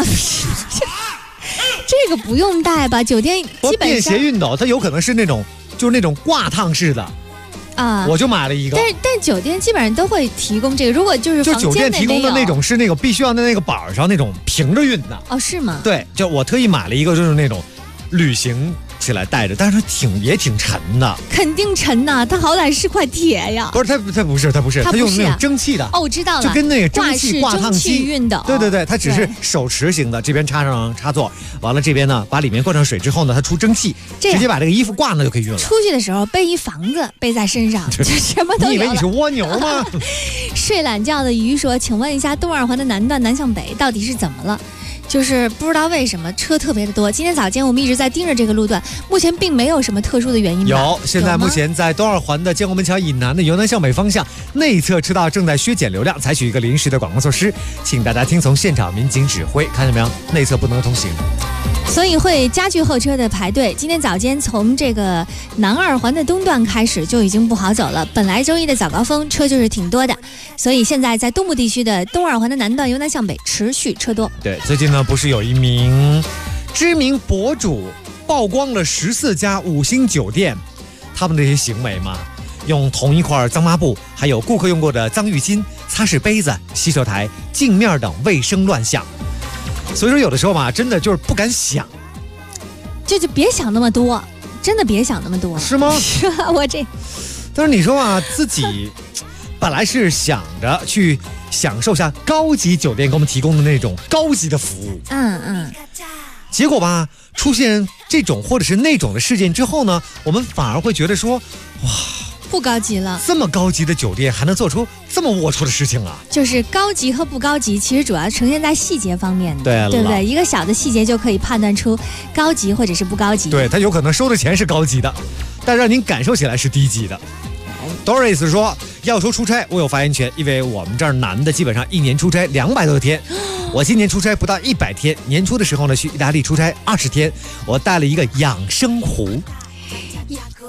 这个不用带吧？酒店基本上便携熨斗，它有可能是那种就是那种挂烫式的啊，我就买了一个。 但酒店基本上都会提供这个，如果就是房间就酒店提供的那种是那个必须要在那个板上那种平着熨的哦，是吗？ 对，就我特意买了一个，就是那种旅行起来带着，但是也挺沉的。 肯定沉呐，它好歹是块铁呀。 不是，它不是，它用那种蒸汽的。 哦，我知道了， 就跟那个蒸汽挂烫机熨斗。 对，它只是手持型的，这边插上插座，完了这边呢把里面灌上水之后呢，它出蒸汽，直接把这个衣服挂那就可以熨了。 出去的时候背一房子背在身上，就什么都有了。 你以为你是蜗牛吗？ 睡懒觉的鱼说：“请问一下，东二环的南段南向北到底是怎么了？”就是不知道为什么车特别的多。今天早间我们一直在盯着这个路段，目前并没有什么特殊的原因吧。 有，现在目前在东二环的建国门桥以南的由南向北方向内侧车道正在削减流量，采取一个临时的管控措施，请大家听从现场民警指挥。看见没有？内侧不能通行， 所以会加剧后车的排队。今天早间从这个南二环的东段开始就已经不好走了，本来周一的早高峰车就是挺多的，所以现在在东部地区的东二环的南段由南向北持续车多。 对，最近呢不是有一名知名博主曝光了14家5星酒店他们的这些行为吗？用同一块脏抹布还有顾客用过的脏浴巾擦拭杯子、洗手台、镜面等卫生乱象。所以说有的时候嘛，真的就是不敢想， 就别想那么多，真的别想那么多。 是吗？ 我这， 但是你说啊，自己本来是想着去享受下高级酒店给我们提供的那种高级的服务，结果吧，出现这种或者是那种的事件之后呢，我们反而会觉得说，哇， 不高级了。 这么高级的酒店还能做出这么龌龊的事情啊？ 就是高级和不高级，其实主要呈现在细节方面的，对不对？一个小的细节就可以判断出高级或者是不高级。 对，他有可能收的钱是高级的，但让您感受起来是低级的。Doris 说，要说出差我有发言权，因为我们这儿男的基本上一年出差200多天，我今年出差不到100天。年初的时候呢，去意大利出差20天，我带了一个养生壶。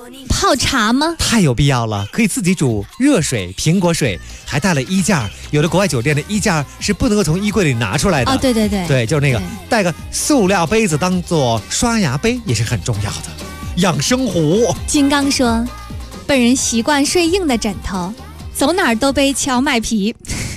泡茶吗？ 太有必要了，可以自己煮热水、苹果水，还带了衣架。有的国外酒店的衣架是不能够从衣柜里拿出来的。 哦，对对对， 对，就是那个带个塑料杯子当做刷牙杯也是很重要的。养生壶。 金刚说，本人习惯睡硬的枕头，走哪儿都背荞麦皮。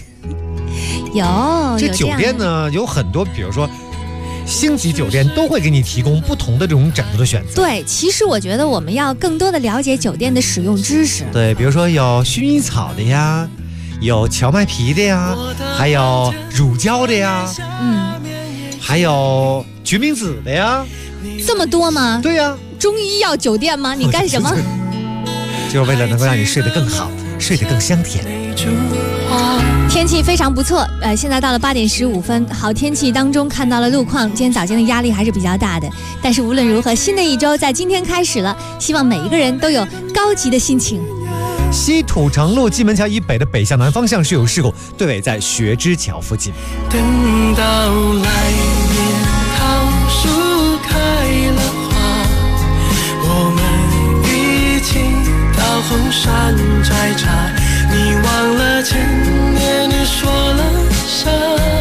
这酒店呢有很多，比如说星级酒店都会给你提供不同的这种枕头的选择。 对，其实我觉得我们要更多的了解酒店的使用知识。 对，比如说有薰衣草的呀，有荞麦皮的呀，还有乳胶的呀，还有决明子的呀。 这么多吗？ 对呀。 中医药酒店吗？你干什么？ 就是为了能够让你睡得更好，睡得更香甜。 天气非常不错，现在到了8点15分，好天气当中看到了路况，今天早间的压力还是比较大的。但是无论如何，新的一周在今天开始了，希望每一个人都有高级的心情。 西土城路蓟门桥以北的北向南方向是有事故，对尾在学之桥附近。 等到来年桃树开了花，我们一起到后山摘茶。你忘了前年你说了啥？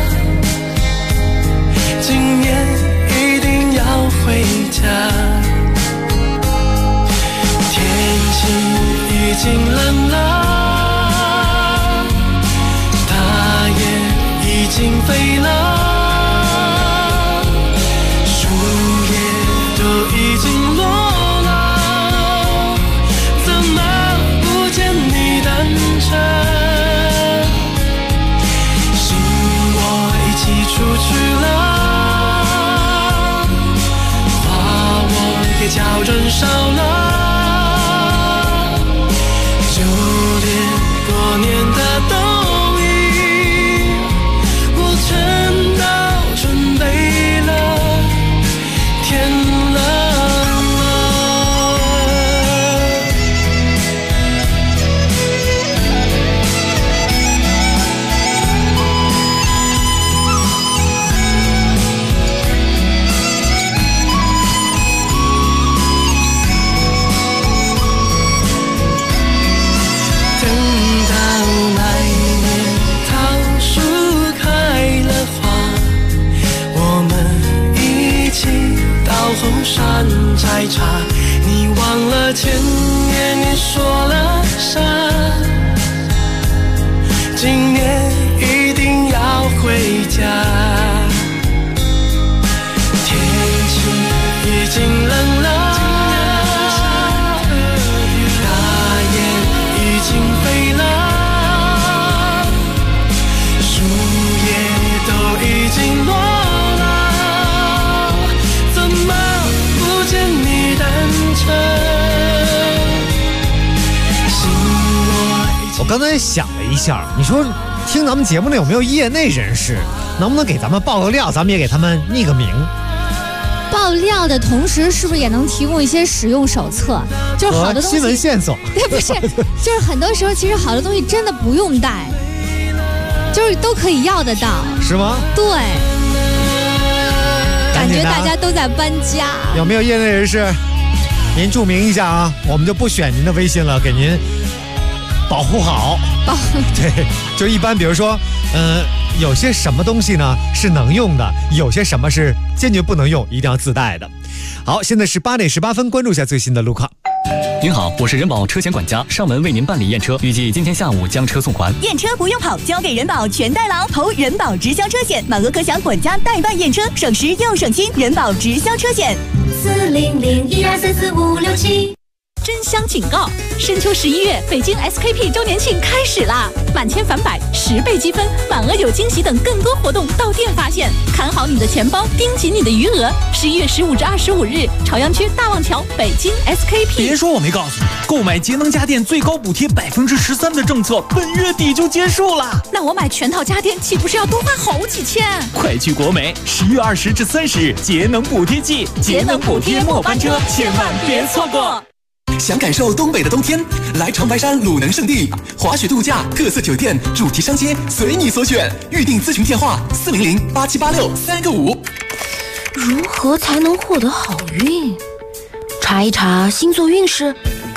今年一定要回家。天气已经冷了，它也已经飞了，树叶都已经落了，怎么不见你单车？心我一起出去了，花我也叫人少了。就连过年的冬衣，我全都准备了。天冷后山摘茶，你忘了前年你说了啥？今年一定要回家。天气已经冷了，大雁已经飞了，树叶都已经落了。 我刚才想了一下，你说听咱们节目的有没有业内人士，能不能给咱们爆个料，咱们也给他们匿个名？ 爆料的同时，是不是也能提供一些使用手册？就是好的东西， 新闻线索。 不是，就是很多时候其实好的东西真的不用带，就是都可以要得到， 是吗？ 对。感觉大家都在搬家。 有没有业内人士？您注明一下啊，我们就不选您的微信了，给您保护好。对，就一般，比如说，有些什么东西呢是能用的，有些什么是坚决不能用，一定要自带的。好，现在是8点18分，关注一下最新的路况。 您好，我是人保车险管家，上门为您办理验车，预计今天下午将车送还。 验车不用跑，交给人保全代劳，投人保直销车险，满额可享管家代办验车，省时又省心。人保直销车险 40012344567。真香警告！深秋11月，北京 SKP 周年庆开始啦！满千返百，10倍积分，满额有惊喜等更多活动到店发现。看好你的钱包，盯紧你的余额。11月15至25日，朝阳区大望桥，北京 SKP。 别说我没告诉你，购买节能家电最高补贴13%的政策，本月底就结束了。 那我买全套家电岂不是要多花好几千？ 快去国美！10月20至30日节能补贴季，节能补贴末班车，千万别错过。 想感受东北的冬天，来长白山鲁能胜地，滑雪度假、特色酒店、主题商街，随你所选。预订咨询电话400-8786-3个5。 如何才能获得好运？查一查星座运势，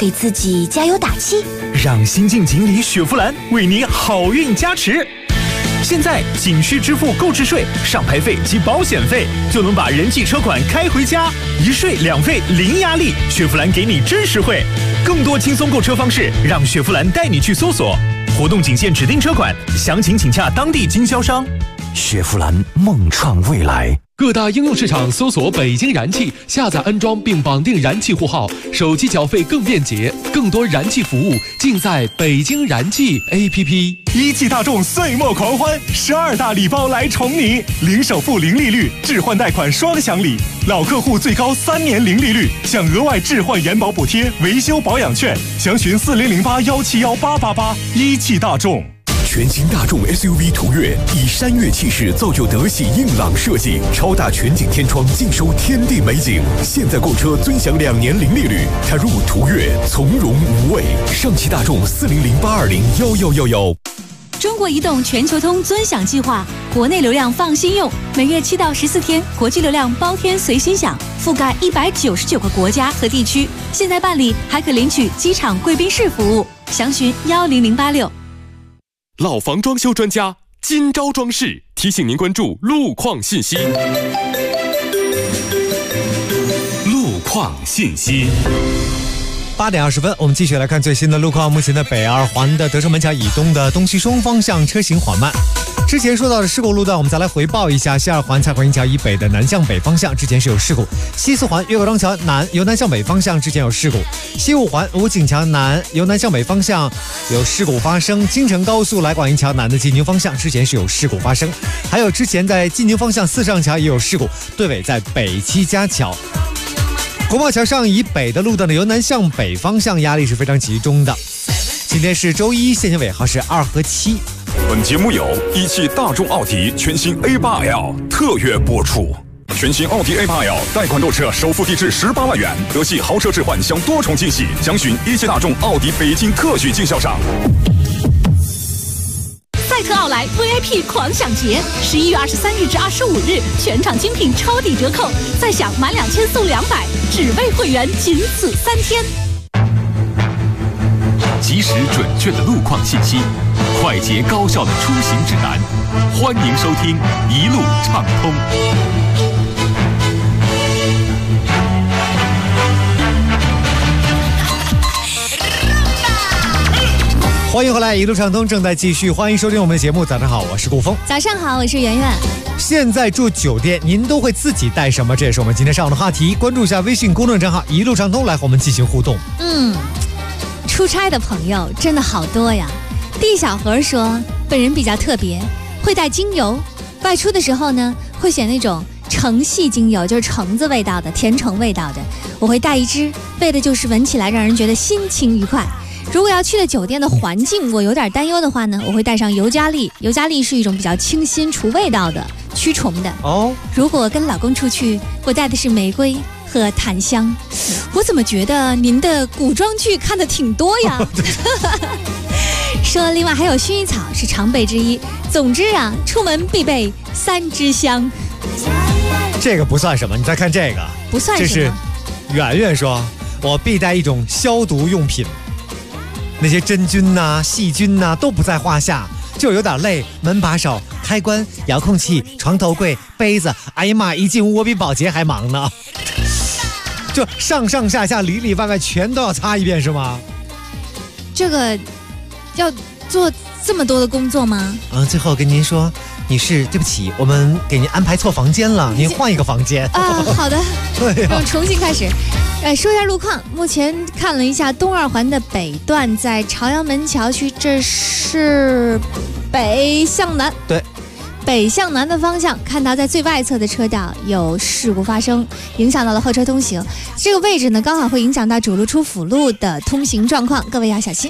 给自己加油打气， 让新晋锦鲤雪佛兰为你好运加持。现在仅需支付购置税、上牌费及保险费，就能把人气车款开回家，一税两费零压力，雪佛兰给你真实惠。更多轻松购车方式，让雪佛兰带你去搜索。活动仅限指定车款，详情请洽当地经销商。 雪佛兰梦创未来。 各大应用市场搜索北京燃气，下载安装并绑定燃气户号，手机缴费更便捷，更多燃气服务尽在北京燃气 APP。 一汽大众岁末狂欢，12大礼包来宠你，零首付零利率，置换贷款双享礼，老客户最高3年零利率，享额外置换延保补贴、维修保养券，详询4008171888。一汽大众。 全新大众 SUV 途岳以山岳气势造就德系硬朗设计，超大全景天窗尽收天地美景。现在购车尊享2年零利率，踏入途岳从容无畏。上汽大众4008201111。 中国移动全球通尊享计划，国内流量放心用，每月7到14天，国际流量包天随心享，覆盖199个国家和地区。现在办理还可领取机场贵宾室服务，详询10086。 老房装修专家金招装饰提醒您关注路况信息。 路况信息。 8点20分，我们继续来看最新的路况。目前的北二环的德胜门桥以东的东西双方向车行缓慢。之前说到的事故路段，我们再来回报一下。西二环蔡环营桥以北的南向北方向之前是有事故；西四环岳各庄桥南由南向北方向之前有事故；西五环武警桥南由南向北方向有事故发生；京承高速来广营桥南的进京方向之前是有事故发生；还有之前在进京方向四上桥也有事故，对尾在北七家桥。国贸桥上以北的路段呢，由南向北方向压力是非常集中的。今天是周一，现行尾号是2和7。 本节目由一汽大众奥迪全新 A8L 特约播出。全新奥迪 A8L 贷款购车首付低至18万元，德系豪车置换享多重惊喜，详询一汽大众奥迪北京特许经销商。 赛特奥莱 VIP 狂享节，11月23日至25日，全场精品超抵折扣，再享满2000送200，只为会员，仅此3天。 及时准确的路况信息，快捷高效的出行指南，欢迎收听一路畅通。 欢迎回来，一路畅通正在继续，欢迎收听我们的节目。早上好，我是顾峰。 早上好，我是圆圆。 现在住酒店，您都会自己带什么？这也是我们今天上午的话题。关注一下微信公众账号一路畅通，来和我们进行互动。 出差的朋友真的好多呀。D 小何说，本人比较特别，会带精油，外出的时候呢，会选那种橙系精油，就是橙子味道的，甜橙味道的，我会带一支，为的就是闻起来让人觉得心情愉快。如果要去的酒店的环境我有点担忧的话呢，我会带上尤加利。尤加利是一种比较清新除味道的驱虫的哦。如果跟老公出去，我带的是玫瑰和檀香。我怎么觉得您的古装剧看的挺多呀？说另外还有薰衣草是常备之一。总之啊，出门必备3支香。 这个不算什么，你再看这个， 不算什么。 这是圆圆说，我必带一种消毒用品。那些真菌呐、细菌呐都不在话下，就有点累。门把手、开关、遥控器、床头柜、杯子，哎呀妈，一进屋我比保洁还忙呢。就上上下下、里里外外全都要擦一遍是吗？ 这个要做这么多的工作吗？ 最后跟您说，女士，对不起，我们给您安排错房间了，您换一个房间。 好的， 对呀， 重新开始。说一下路况，目前看了一下东二环的北段，在朝阳门桥区，这是北向南， 对， 北向南的方向，看到在最外侧的车道有事故发生，影响到了后车通行。这个位置呢，刚好会影响到主路出辅路的通行状况，各位要小心。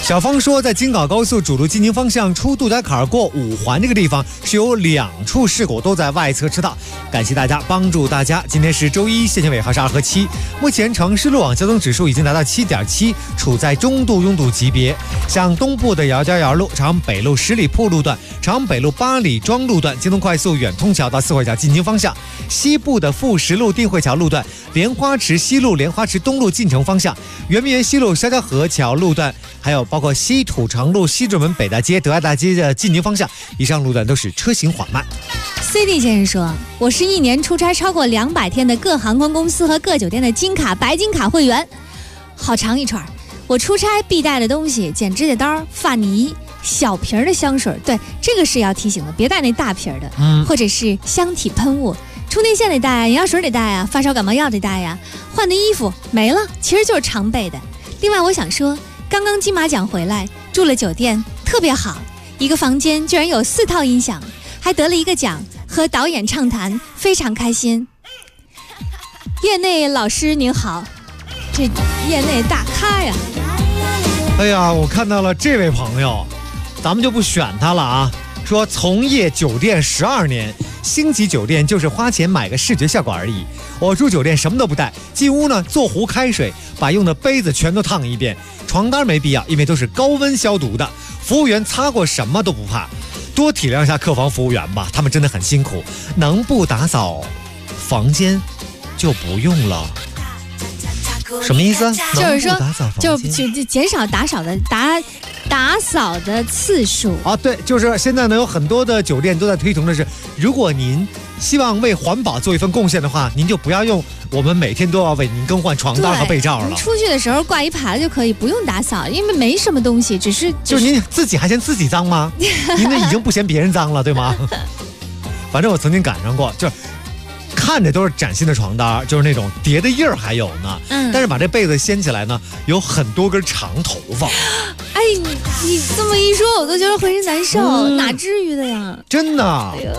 小芳说，在京港高速主路进京方向出杜家坎过5环这个地方是有2处事故，都在外侧车道。感谢大家帮助大家。今天是周一，线性尾号是2和7。目前城市路网交通指数已经达到7.7，处在中度拥堵级别。向东部的姚家窑路、长北路10里铺路段、长北路8里庄路段、京东快速远通桥到四惠桥进京方向；西部的富石路定惠桥路段、莲花池西路、莲花池东路进城方向、圆明园西路肖家河桥路段，还有包括西土城路、西直门北大街、德爱大街的进京方向，以上路段都是车行缓慢。 CD 先生说，我是1年出差超过200天的各航空公司和各酒店的金卡、白金卡会员，好长一串。我出差必带的东西：剪指甲刀、发泥、小瓶的香水。对，这个是要提醒的，别带那大瓶的，或者是香体喷雾。充电线得带啊，眼药水得带啊，发烧感冒药得带呀。换的衣服没了，其实就是常备的。另外，我想说，刚刚金马奖回来，住了酒店，特别好，一个房间居然有4套音响，还得了一个奖，和导演畅谈，非常开心。业内老师您好，这业内大咖呀！ 哎呀，我看到了这位朋友，咱们就不选他了啊。说从业酒店12年，星级酒店就是花钱买个视觉效果而已。我住酒店什么都不带，进屋呢做壶开水，把用的杯子全都烫一遍，床单没必要，因为都是高温消毒的。服务员擦过什么都不怕，多体谅一下客房服务员吧，他们真的很辛苦，能不打扫房间就不用了。什么意思？ 就是说，就减少打扫的次数啊。对，就是现在呢，有很多的酒店都在推崇的是，如果您希望为环保做一份贡献的话，您就不要用我们每天都要为您更换床单和被罩了。 出去的时候挂一牌子就可以，不用打扫，因为没什么东西， 就是您自己还嫌自己脏吗？您那已经不嫌别人脏了，对吗？反正我曾经赶上过，就看着都是崭新的床单，就是那种叠的印儿还有呢。但是把这被子掀起来呢，有很多根长头发。 哎，你这么一说，我都觉得浑身难受，哪至于的呀？ 真的。哎呀，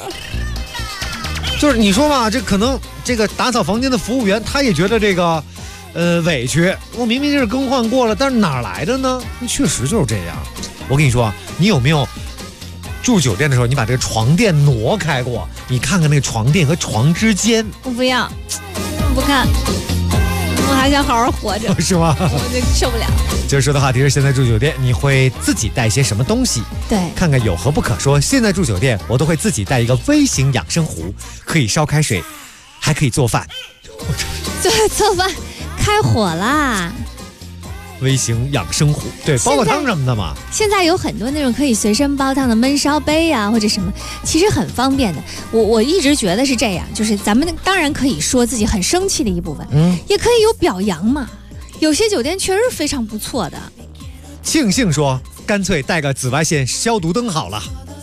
就是你说嘛，这可能这个打扫房间的服务员他也觉得这个委屈。我明明就是更换过了，但是哪来的呢？确实就是这样。我跟你说，你有没有住酒店的时候，你把这个床垫挪开过？你看看那个床垫和床之间。 我不要，不看，我还想好好活着， 是吗？ 我就受不了。 今儿说的话题是，现在住酒店你会自己带些什么东西？ 对， 看看有何不可说。现在住酒店，我都会自己带一个微型养生壶，可以烧开水，还可以做饭。 做饭开火啦！ 微型养生壶，对，煲个汤什么的嘛。 现在有很多那种可以随身煲汤的焖烧杯啊，或者什么，其实很方便的。我一直觉得是这样，就是咱们当然可以说自己很生气的一部分，也可以有表扬嘛。有些酒店确实非常不错的。 庆幸说，干脆带个紫外线消毒灯好了。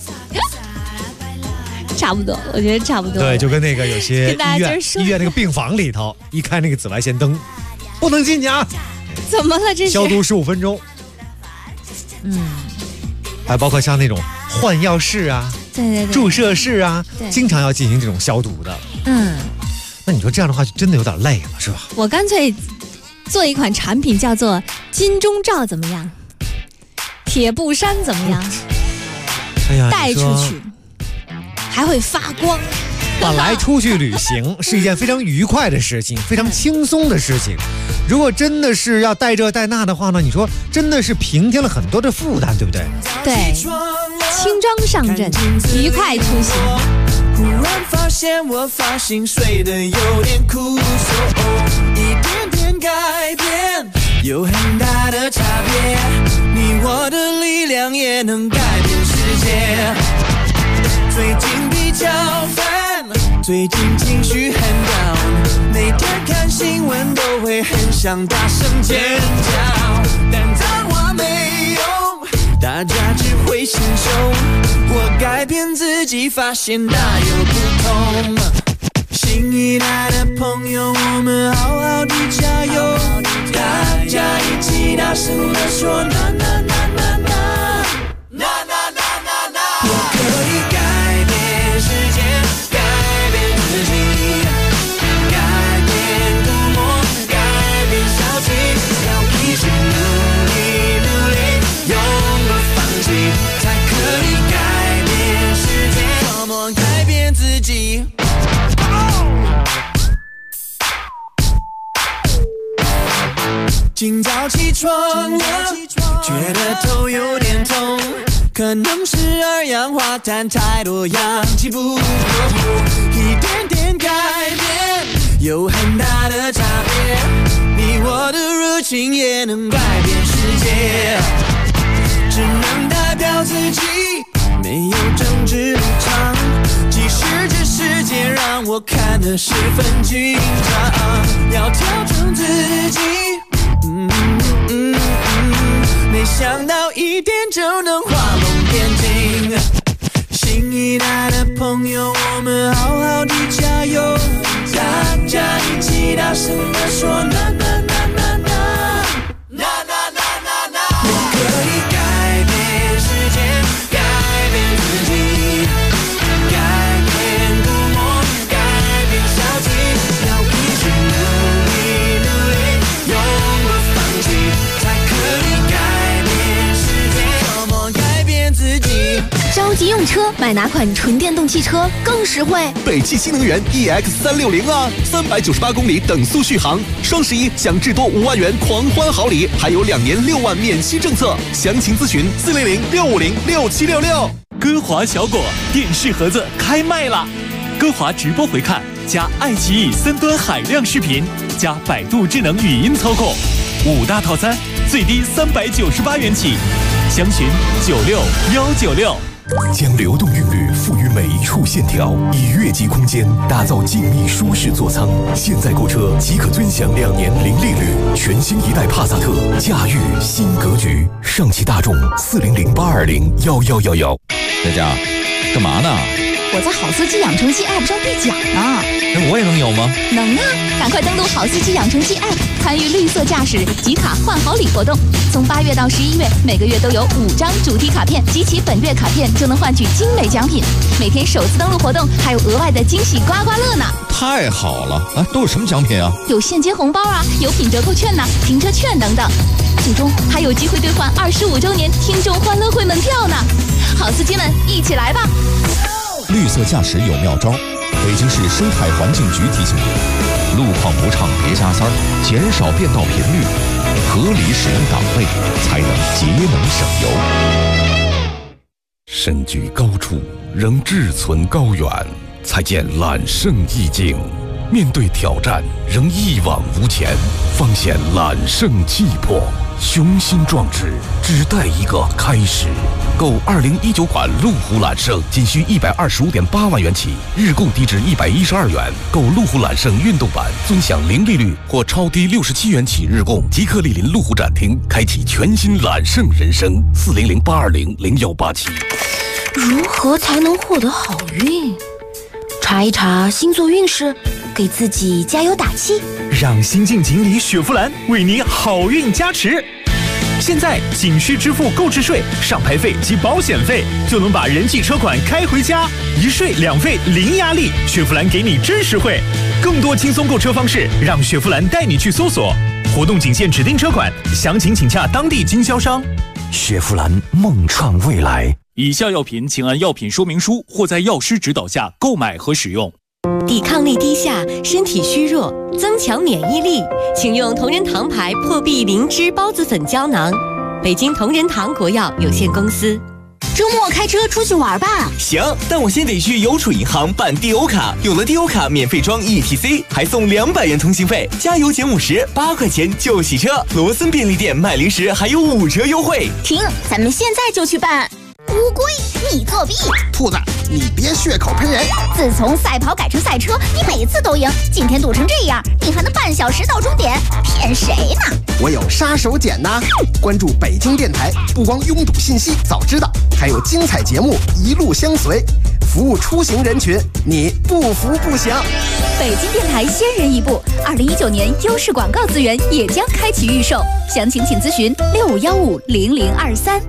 差不多，我觉得差不多。 对，就跟那个有些医院那个病房里头，一开那个紫外线灯，不能进去啊。 怎么了？这是消毒15分钟。还包括像那种换药室啊， 对， 注射室啊，经常要进行这种消毒的。那你说这样的话就真的有点累了，是吧？ 我干脆做一款产品，叫做金钟罩，怎么样？铁布衫怎么样？ 哎呀， 带出去还会发光。 本来出去旅行是一件非常愉快的事情，非常轻松的事情。如果真的是要带这带那的话呢，你说真的是平添了很多的负担，对不对？ 对，轻装上阵，愉快出行。 忽然发现我发型睡得有点枯燥，一点点改变有很大的差别，你我的力量也能改变世界。最近比较烦，最近情绪很 down， 每天看新闻都会很想大声尖叫，但脏话没用，大家只会心胸。我改变自己，发现大有不同。新一代的朋友，我们好好的加油，大家一起大声地说那那那那那那那那那那。我可以改变世界，改变自己，改变孤默，改变消极，要一直努力努力。 起床了，觉得头有点痛，可能是二氧化碳太多，氧气不够，一点点改变有很大的差别，你我的热情也能改变世界，只能代表自己，没有政治立场，即使这世界让我看得十分紧张，要调整自己，没想到一点就能画龙点睛，新一代的朋友，我们好好的加油，大家一起大声地说啦啦啦啦啦啦啦啦啦，我可以改变世界，改变自己，改变孤默，改变消极，要一直努力努力，永不放弃，才可以改变世界，怎么改变自己。 着急用车，买哪款纯电动汽车更实惠？ 北汽新能源 EX360啊，398公里等速续航，双11享至多5万元狂欢好礼，还有2年6万免息政策，详情咨询400-650-6766。 歌华小果电视盒子开卖了，歌华直播回看加爱奇艺3端海量视频加百度智能语音操控，5大套餐最低398元起，详询96196。 将流动韵律赋予每一处线条，以越级空间打造静谧舒适座舱。现在购车即可尊享2年零利率，全新一代帕萨特驾驭新格局。上汽大众400-820-1111。 佳佳，干嘛呢？ 我在好司机养成系 App 上兑奖呢。 我也能有吗？ 能啊！赶快登录好司机养成系 App， 参与绿色驾驶集卡换好礼活动。从8月到11月，每个月都有5张主题卡片，集齐本月卡片就能换取精美奖品。每天首次登录活动还有额外的惊喜刮刮乐呢！ 太好了啊！都有什么奖品啊？ 有现金红包啊，有品折扣券呐、停车券等等。最终还有机会兑换25周年听众欢乐会门票呢！好司机们，一起来吧！ 绿色驾驶有妙招，北京市生态环境局提醒您：路况不畅别加塞儿，减少变道频率，合理使用档位，才能节能省油。身居高处，仍志存高远，才见揽胜意境；面对挑战，仍一往无前，方显揽胜气魄。雄心壮志，只待一个开始。购2019款路虎揽胜，仅需125.8万元起，日供低至112元。购路虎揽胜运动版，尊享零利率或超低67元起日供。即刻莅临路虎展厅，开启全新揽胜人生。400-820-0187。 如何才能获得好运？查一查星座运势，给自己加油打气。 让新晋锦鲤雪佛兰为你好运加持。现在仅需支付购置税、上牌费及保险费，就能把人气车款开回家，一税两费零压力。雪佛兰给你真实惠，更多轻松购车方式，让雪佛兰带你去搜索。活动仅限指定车款，详情请洽当地经销商。 雪佛兰梦创未来。 以下药品请按药品说明书或在药师指导下购买和使用。 抵抗力低下，身体虚弱，增强免疫力，请用同仁堂牌破壁灵芝孢子粉胶囊。北京同仁堂国药有限公司。 周末开车出去玩吧。 行，但我先得去邮储银行办 DO 卡，有了 DO 卡免费装 ETC， 还送200元通行费，加油减50， 8块钱就洗车。罗森便利店卖零食还有5折优惠。 停，咱们现在就去办。乌龟，你作弊！ 兔子，你别血口喷人！ 自从赛跑改成赛车，你每次都赢，今天堵成这样，你还能半小时到终点，骗谁呢？ 我有杀手锏呐！关注北京电台，不光拥堵信息早知道，还有精彩节目一路相随，服务出行人群，你不服不行。 北京电台先人一步，2019年优势广告资源也将开启预售，详情请咨询65150023。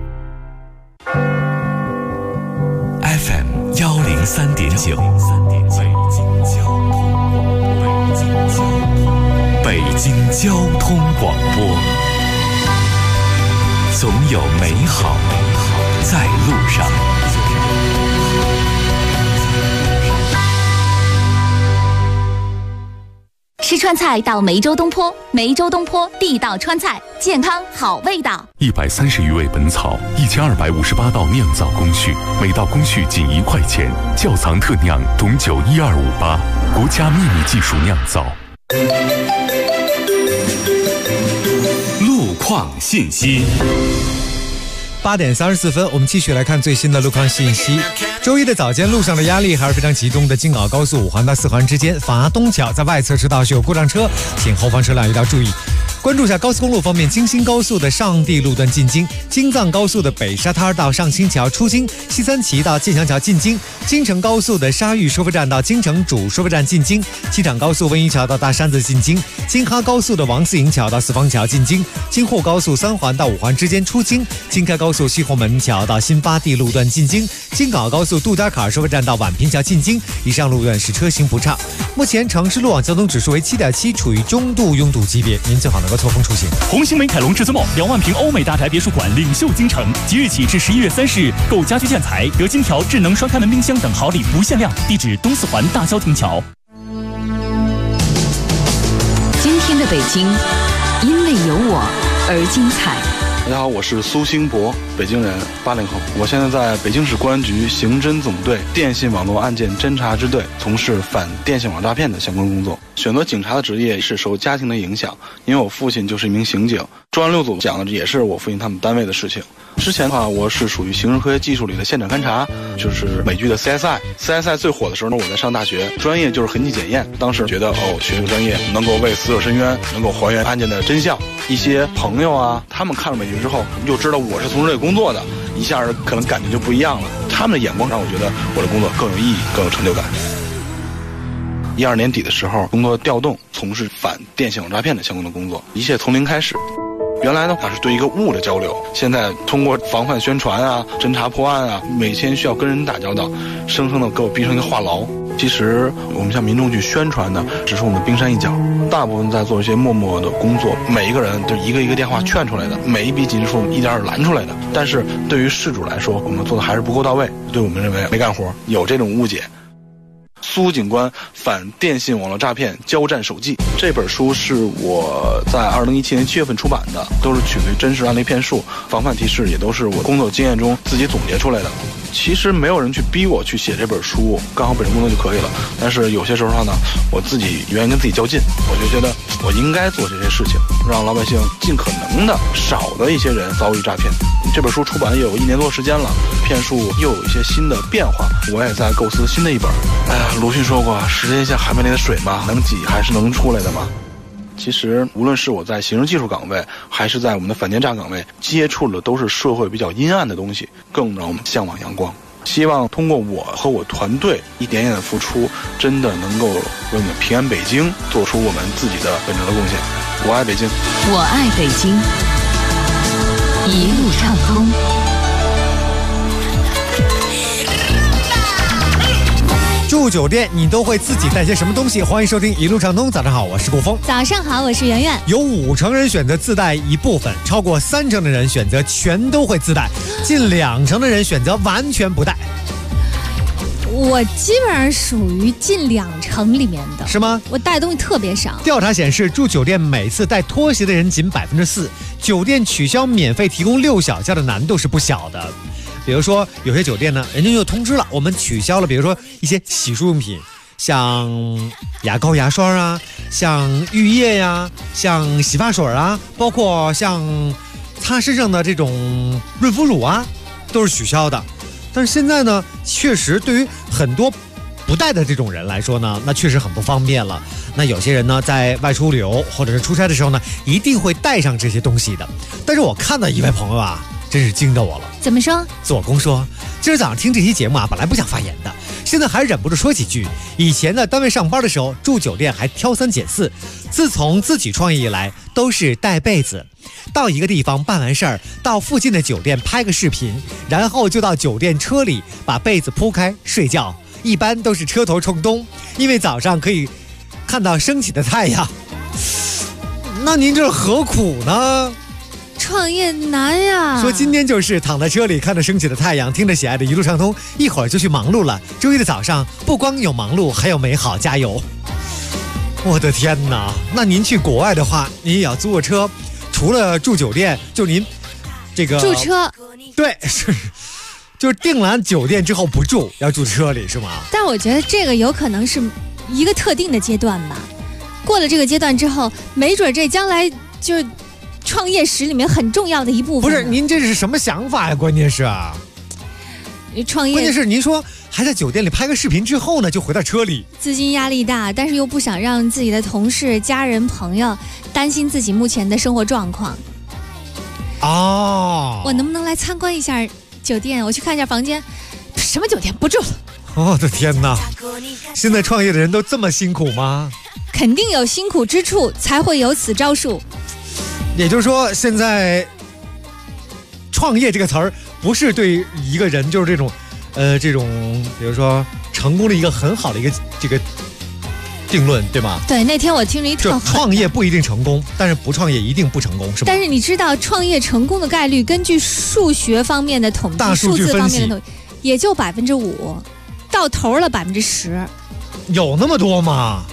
FM 103.9，北京交通广播，总有美好在路上。 吃川菜到梅州东坡，梅州东坡地道川菜，健康好味道。 130余味本草，1258道酿造工序，每道工序仅1块钱。窖藏特酿董酒12588，国家秘密技术酿造。 路况信息。 8点34分，我们继续来看最新的路况信息。周一的早间，路上的压力还是非常集中的。京港高速5环到4环之间，法东桥在外侧车道是有故障车，请后方车辆一定要注意。关注一下高速公路方面，京新高速的上地路段进京，京藏高速的北沙滩到上清桥出京，西三旗到建祥桥进京，京承高速的沙峪收费站到京承主收费站进京，机场高速温榆桥到大山子进京，京哈高速的王四营桥到四方桥进京，京沪高速3环到5环之间出京，京开高速西红门桥到新发地路段进京，京港高速杜家坎收费站到宛平桥进京，以上路段是车行不畅。目前城市路网交通指数为7.7，处于中度拥堵级别，您最好能够错峰出行。 红星美凯龙至尊梦2万平欧美大宅别墅馆领袖京城，即日起至11月30日，购家居建材得金条、智能双开门冰箱等好礼不限量。地址东四环大萧亭桥。 今天的北京，因为有我而精彩。 大家好，我是苏兴博，北京人，80后。我现在在北京市公安局刑侦总队电信网络案件侦查支队从事反电信网诈骗的相关工作。选择警察的职业是受家庭的影响，因为我父亲就是一名刑警，专案6组讲的也是我父亲他们单位的事情。之前的话，我是属于刑事科学技术里的现场勘查，就是美剧的 CSI 最火的时候呢，我在上大学，专业就是痕迹检验。当时觉得学这个专业能够为死者伸冤，能够还原案件的真相。一些朋友啊，他们看了美剧之后，就知道我是从事这个工作的，一下可能感觉就不一样了。他们的眼光让我觉得我的工作更有意义，更有成就感。12年底的时候，工作调动，从事反电信网诈骗的相关的工作，一切从零开始。原来的话是对一个物的交流，现在通过防范宣传啊、侦查破案啊，每天需要跟人打交道，生生的给我逼成一个话痨。其实我们向民众去宣传的只是我们的冰山一角，大部分在做一些默默的工作，每一个人都一个一个电话劝出来的，每一笔紧急数一点点拦出来的。但是对于事主来说，我们做的还是不够到位，对我们认为没干活，有这种误解。苏警官反电信网络诈骗交战手记这本书是我在2017年7月份出版的，都是取自于真实案例骗术，防范提示也都是我工作经验中自己总结出来的。其实没有人去逼我去写这本书，刚好本身工作就可以了。但是有些时候呢，我自己愿意跟自己较劲，我就觉得我应该做这些事情，让老百姓尽可能的少的一些人遭遇诈骗。这本书出版也有1年多时间了，骗术又有一些新的变化，我也在构思新的一本。哎呀，鲁迅说过，时间像海面里的水嘛，能挤还是能出来的嘛。其实无论是我在刑事技术岗位，还是在我们的反奸诈岗位，接触的都是社会比较阴暗的东西，更让我们向往阳光。希望通过我和我团队一点点的付出，真的能够为我们平安北京做出我们自己的本职的贡献。我爱北京， 我爱北京，一路畅通。 住酒店你都会自己带些什么东西？欢迎收听一路畅通。早上好，我是顾峰。 早上好，我是圆圆。 有50%人选择自带一部分，超过30%的人选择全都会自带，近20%的人选择完全不带。 我基本上属于近20%里面的， 是吗？ 我带东西特别少。 调查显示，住酒店每次带拖鞋的人仅4%，酒店取消免费提供6小件的难度是不小的。比如说有些酒店呢，人家就通知了，我们取消了，比如说一些洗漱用品，像牙膏、牙刷啊，像浴液呀，像洗发水啊，包括像擦身上的这种润肤乳啊，都是取消的。但是现在呢，确实对于很多不带的这种人来说呢，那确实很不方便了。那有些人呢，在外出旅游或者是出差的时候呢，一定会带上这些东西的。但是我看到一位朋友啊，真是惊着我了。 怎么说？ 自我公说，今儿早上听这期节目啊，本来不想发言的，现在还忍不住说几句。以前在单位上班的时候，住酒店还挑3拣4，自从自己创业以来，都是带被子。到一个地方办完事儿，到附近的酒店拍个视频，然后就到酒店车里把被子铺开睡觉。一般都是车头冲东，因为早上可以看到升起的太阳。那您这何苦呢？ 创业难呀！ 说今天就是躺在车里看着升起的太阳，听着喜爱的一路畅通，一会儿就去忙碌了。周一的早上不光有忙碌，还有美好，加油！ 我的天哪！那您去国外的话，您也要租个车，除了住酒店，就您这个住车， 对，是，就是订完酒店之后不住，要住车里是吗？ 但我觉得这个有可能是一个特定的阶段吧。过了这个阶段之后，没准这将来就是创业史里面很重要的一部分。 不是，您这是什么想法呀？关键是啊， 创业， 关键是您说还在酒店里拍个视频之后呢，就回到车里， 资金压力大，但是又不想让自己的同事、家人、朋友担心自己目前的生活状况。 哦， 我能不能来参观一下酒店？我去看一下房间。什么酒店不住了？ 我的天哪！现在创业的人都这么辛苦吗？ 肯定有辛苦之处，才会有此招数。 也就是说，现在创业这个词儿不是对一个人就是这种比如说成功的一个很好的一个这个定论，对吗？ 对，那天我听了一套， 创业不一定成功，但是不创业一定不成功，是吧？ 但是你知道，创业成功的概率，根据数学方面的统计， 大数据分析， 也就5%，到头了10%， 有那么多吗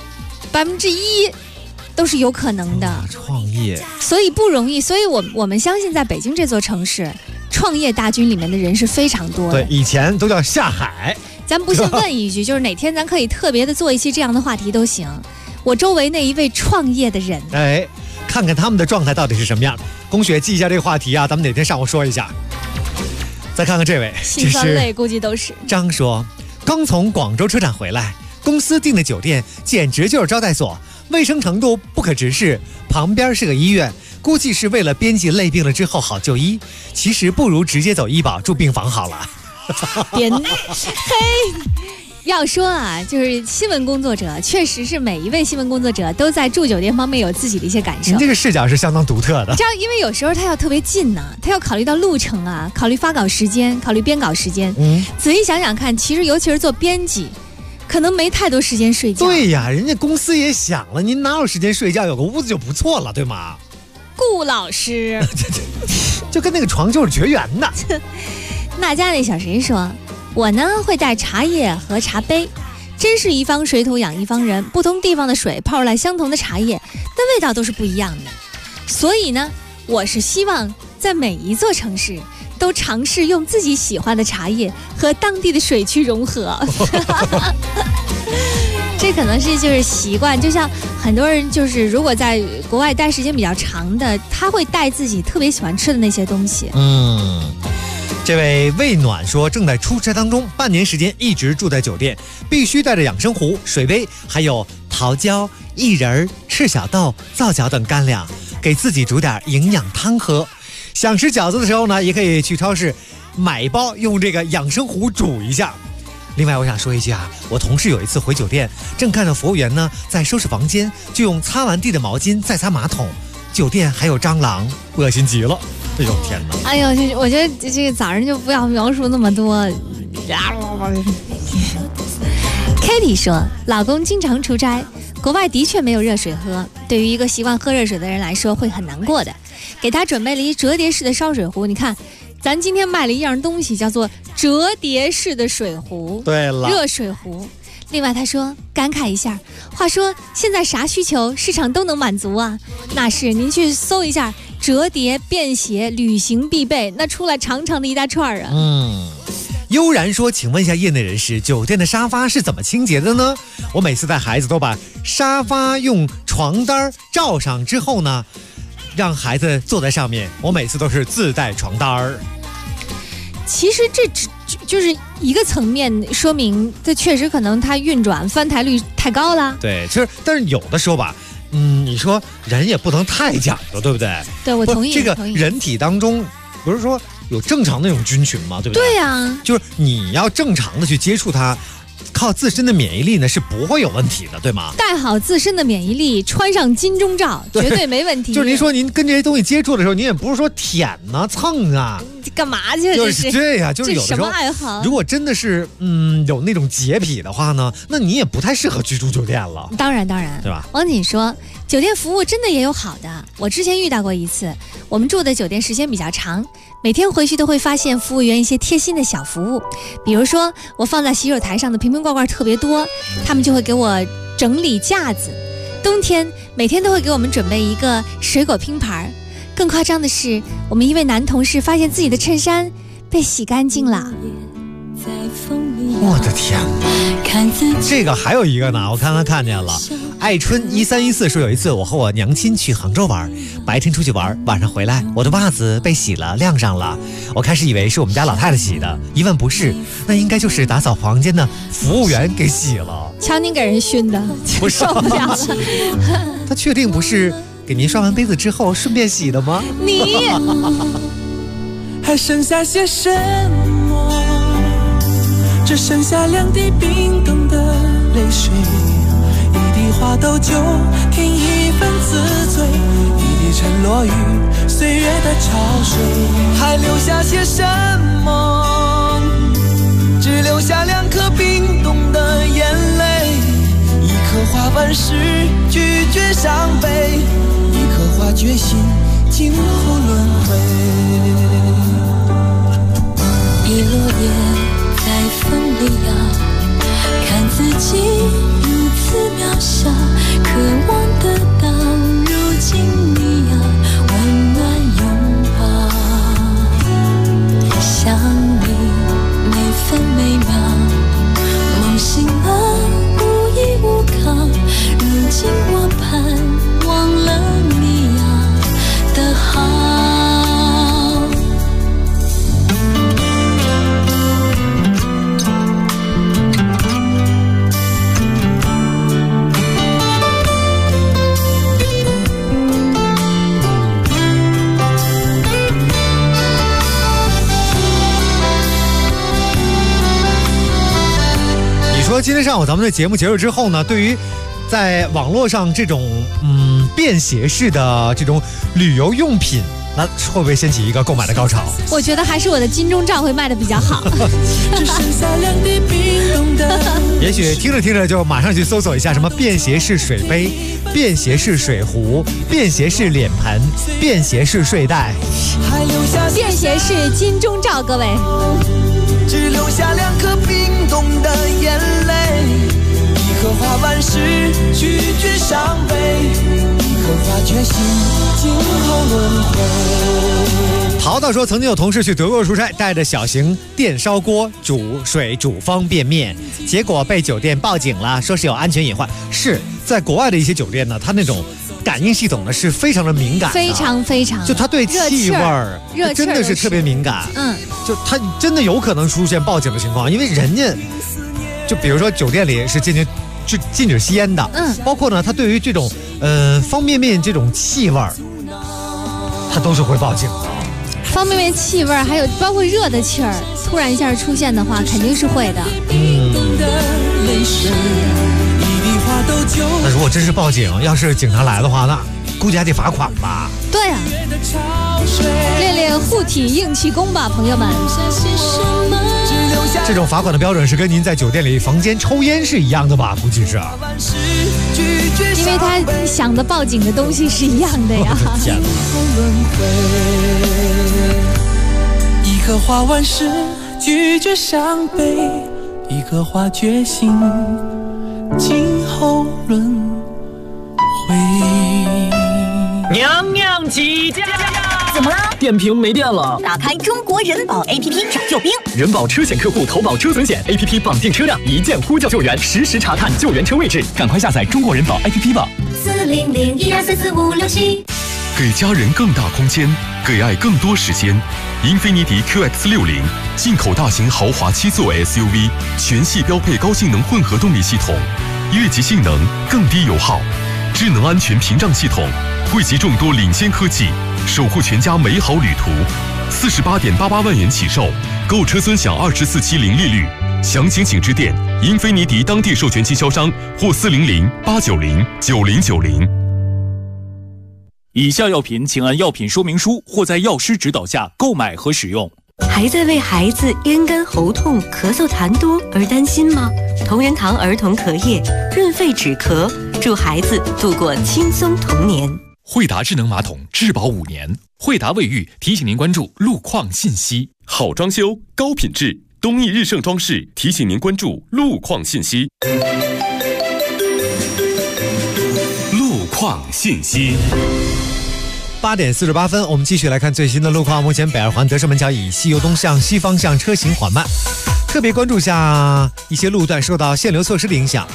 ？1%都是有可能的。 创业， 所以不容易，所以我们相信，在北京这座城市，创业大军里面的人是非常多的。 对，以前都叫下海。 咱不信问一句，就是哪天咱可以特别的做一期这样的话题都行。我周围那一位创业的人， 看看他们的状态到底是什么样。龚雪记一下这个话题啊，咱们哪天上午说一下。再看看这位， 心酸泪估计都是。 张说，刚从广州车展回来，公司订的酒店简直就是招待所，卫生程度不可直视，旁边是个医院，估计是为了编辑累病了之后好就医，其实不如直接走医保住病房好了。 别嘿，要说啊，就是新闻工作者，确实是每一位新闻工作者都在住酒店方面有自己的一些感受。 您这个视角是相当独特的。 这样，因为有时候他要特别近呢，他要考虑到路程啊，考虑发稿时间，考虑编稿时间。仔细想想看，其实尤其是做编辑，可能没太多时间睡觉。 对呀，人家公司也想了，您哪有时间睡觉？有个屋子就不错了，对吗？ 顾老师， 就跟那个床就是绝缘的。 那家那小谁说，我呢会带茶叶和茶杯，真是一方水土养一方人，不同地方的水泡出来相同的茶叶，但味道都是不一样的。所以呢，我是希望在每一座城市都尝试用自己喜欢的茶叶和当地的水去融合。这可能是就是习惯，就像很多人就是如果在国外待时间比较长的，他会带自己特别喜欢吃的那些东西。 这位魏暖说，正在出差当中，半年时间一直住在酒店，必须带着养生壶、水杯，还有桃胶、薏仁、赤小豆、皂角等干粮，给自己煮点营养汤喝。想吃饺子的时候呢，也可以去超市买一包，用这个养生壶煮一下。另外我想说一句啊，我同事有一次回酒店，正看到服务员呢在收拾房间，就用擦完地的毛巾再擦马桶，酒店还有蟑螂，恶心极了。哎呦天哪！ 哎呦，我觉得这个早上就不要描述那么多。Kitty 说，老公经常出差，国外的确没有热水喝，对于一个习惯喝热水的人来说会很难过的。给他准备了一折叠式的烧水壶，你看，咱今天卖了一样东西，叫做折叠式的水壶。 对了， 热水壶。另外他说，感慨一下，话说现在啥需求市场都能满足啊，那是您去搜一下折叠便携旅行必备，那出来长长的一大串啊。 悠然说，请问一下业内人士，酒店的沙发是怎么清洁的呢？我每次带孩子都把沙发用床单罩上之后呢，让孩子坐在上面，我每次都是自带床单。 其实这就是一个层面说明，这确实可能它运转翻台率太高了。 对，其实但是有的时候吧，你说人也不能太讲究，对不对？ 对，我同意。 这个人体当中不是说有正常的那种菌群吗？对不对？ 对呀， 就是你要正常的去接触它，靠自身的免疫力呢是不会有问题的，对吗？ 带好自身的免疫力，穿上金钟罩，绝对没问题。 就是您说您跟这些东西接触的时候，您也不是说舔啊、蹭啊， 干嘛去？ 就是这呀，就是有的时候， 什么爱好？ 如果真的是有那种洁癖的话呢，那你也不太适合去住酒店了。 当然， 对吧？ 王锦说，酒店服务真的也有好的。我之前遇到过一次，我们住的酒店时间比较长，每天回去都会发现服务员一些贴心的小服务，比如说我放在洗手台上的瓶瓶罐罐特别多，他们就会给我整理架子。 冬天每天都会给我们准备一个水果拼盘。更夸张的是，我们一位男同事发现自己的衬衫被洗干净了。 我的天，这个还有一个呢，我刚刚看见了。爱春1314说，有一次我和我娘亲去杭州玩，白天出去玩，晚上回来，我的袜子被洗了，晾上了。我开始以为是我们家老太太洗的，一问不是，那应该就是打扫房间的服务员给洗了。 瞧您给人熏的， 不是受不了了。 他确定不是给您刷完杯子之后顺便洗的吗？ 你还剩下些什么？只剩下2滴冰冻的泪水，1滴花豆酒添1份自醉，1滴沉落于岁月的潮水。还留下些什么？只留下2颗冰冻的眼泪，一颗花瓣时拒绝伤悲，一颗花决心今后轮回。一落叶在风里摇，看自己如此渺小，渴望得到如今你要温暖拥抱。想你每分每秒，梦醒了无依无靠，如今我盼望了你要的好。 说今天上午咱们的节目结束之后呢，对于在网络上这种便携式的这种旅游用品，那会不会掀起一个购买的高潮？ 我觉得还是我的金钟罩会卖的比较好。 也许听着听着就马上去搜索一下什么便携式水杯、便携式水壶、便携式脸盆、便携式睡袋、 便携式金钟罩，各位。 只留下2颗冰冻的眼泪，一颗花瓣时拒绝伤悲，一颗花决心今后轮回。 淘淘说，曾经有同事去德国出差，带着小型电烧锅煮水煮方便面，结果被酒店报警了，说是有安全隐患。是在国外的一些酒店呢，它那种感应系统呢是非常的敏感的， 非常非常， 就它对气味儿真的是特别敏感。就它真的有可能出现报警的情况，因为人家就比如说酒店里是禁止吸烟的，包括呢，它对于这种方便面这种气味儿，它都是会报警的。 方便面气味还有包括热的气儿，突然一下出现的话，肯定是会的。 那如果真是报警，要是警察来的话，那估计还得罚款吧？ 对啊，练练护体硬气功吧，朋友们。 这种罚款的标准是跟您在酒店里房间抽烟是一样的吧？估计是。 因为他想的报警的东西是一样的呀。 天哪！ 一颗花瓣时拒绝伤悲，一颗花决心今后轮回。 娘娘起驾！ 怎么了？ 电瓶没电了。 打开中国人保 APP 找救兵。 人保车险客户投保车损险 APP 绑定车辆，一键呼叫救援，实时查看救援车位置。赶快下载中国人保 APP 吧。 40012444567。 给家人更大空间，给爱更多时间。英菲尼迪 QX60 进口大型豪华7座 SUV， 全系标配高性能混合动力系统，越级性能，更低油耗，智能安全屏障系统，汇集众多领先科技，守护全家美好旅途。48.88万元起售，购车尊享24期零利率。详情请致电英菲尼迪当地授权经销商或400-890-9090。 以下药品请按药品说明书或在药师指导下购买和使用。 还在为孩子咽干喉痛、咳嗽痰多而担心吗？同仁堂儿童咳液润肺止咳，助孩子度过轻松童年。 惠达智能马桶质保5年。惠达卫浴提醒您关注路况信息。 好装修，高品质，东义日盛装饰提醒您关注路况信息。路创信息。 8点48分，我们继续来看最新的路况。目前北二环德胜门桥以西由东向西方向车行缓慢，特别关注下一些路段受到限流措施的影响。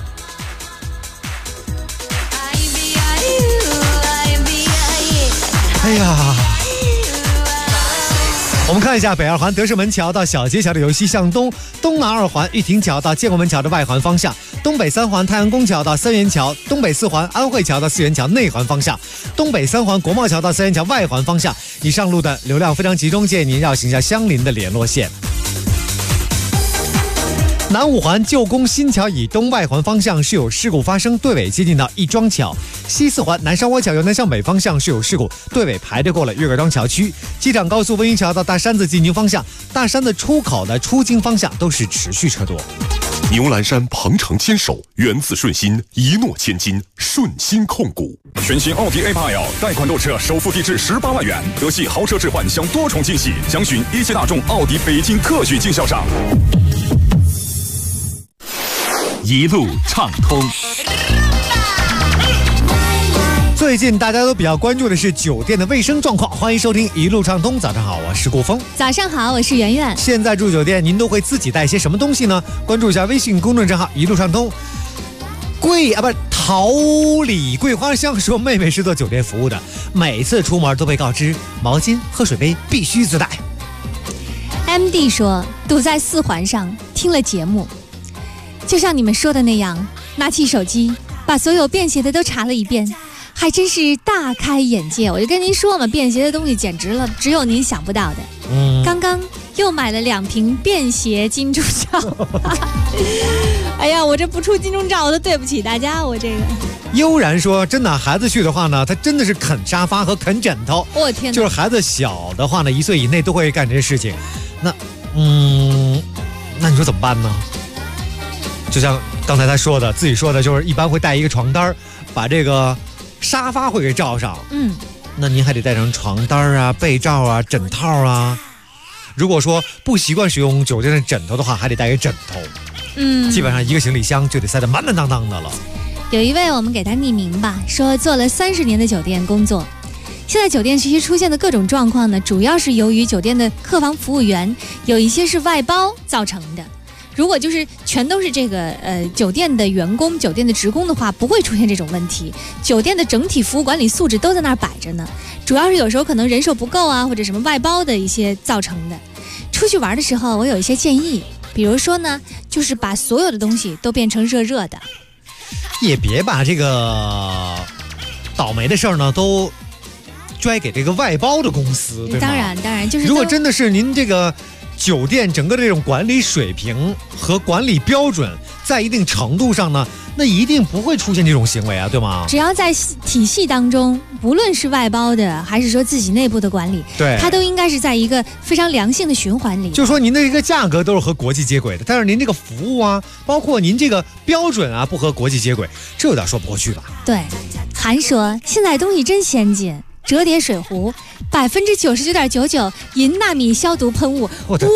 哎呀，我们看一下北二环德胜门桥到小街桥的由西向东，东南二环玉亭桥到建国门桥的外环方向，东北3环太阳宫桥到三元桥，东北4环安慧桥到四元桥内环方向，东北3环国贸桥到三元桥外环方向。以上路段流量非常集中，建议您绕行一下相邻的联络线。南5环旧宫新桥以东外环方向是有事故发生，队尾接近到亦庄桥。西4环南山窝桥由南向北方向是有事故，队尾排着过了岳各庄桥区。机场高速温榆桥到大山子进京方向，大山子出口的出京方向都是持续车多。 牛栏山鹏程牵手，源自顺心，一诺千金，顺心控股。 全新奥迪 A8L 贷款购车，首付低至18万元，德系豪车置换享多重惊喜，详询一汽大众奥迪北京特许经销商。 一路畅通。 最近大家都比较关注的是酒店的卫生状况，欢迎收听一路畅通。早上好，我是顾峰。 早上好，我是圆圆。 现在住酒店您都会自己带些什么东西呢？关注一下微信公众账号一路畅通。桃李桂花香说妹妹是做酒店服务的，每次出门都被告知毛巾喝水杯必须自带。 MD 说堵在4环上听了节目，就像你们说的那样，拿起手机把所有便携的都查了一遍，还真是大开眼界。我就跟您说嘛，便携的东西简直了，只有您想不到的。刚刚又买了2瓶便携金钟罩。哎呀，我这不出金钟罩我都对不起大家，我这个。 悠然说真的，孩子去的话呢，他真的是啃沙发和啃枕头。 我天哪， 就是孩子小的话呢，1岁以内都会干这些事情。那你说怎么办呢？就像刚才他说的，自己说的，就是一般会带一个床单，把这个沙发会给罩上。那您还得带上床单啊、被罩啊、枕套啊。如果说不习惯使用酒店的枕头的话，还得带个枕头。基本上一个行李箱就得塞得满满当当的了。 有一位我们给他匿名吧，说做了30年的酒店工作，现在酒店其实出现的各种状况呢，主要是由于酒店的客房服务员有一些是外包造成的。如果就是全都是这个酒店的员工、酒店的职工的话，不会出现这种问题。酒店的整体服务管理素质都在那儿摆着呢，主要是有时候可能人手不够啊，或者什么外包的一些造成的。出去玩的时候，我有一些建议，比如说呢，就是把所有的东西都变成热热的。 也别把这个倒霉的事儿呢都拽给这个外包的公司，对吗？ 当然，就是如果真的是您这个酒店整个的这种管理水平和管理标准在一定程度上呢，那一定不会出现这种行为啊，对吗？ 只要在体系当中，无论是外包的还是说自己内部的管理， 对， 它都应该是在一个非常良性的循环里。 就说您的这个价格都是和国际接轨的，但是您这个服务啊，包括您这个标准啊，不和国际接轨，这有点说不过去吧？ 对，韩说现在东西真先进。折叠水壶，99.99%银纳米消毒喷雾。 我的天！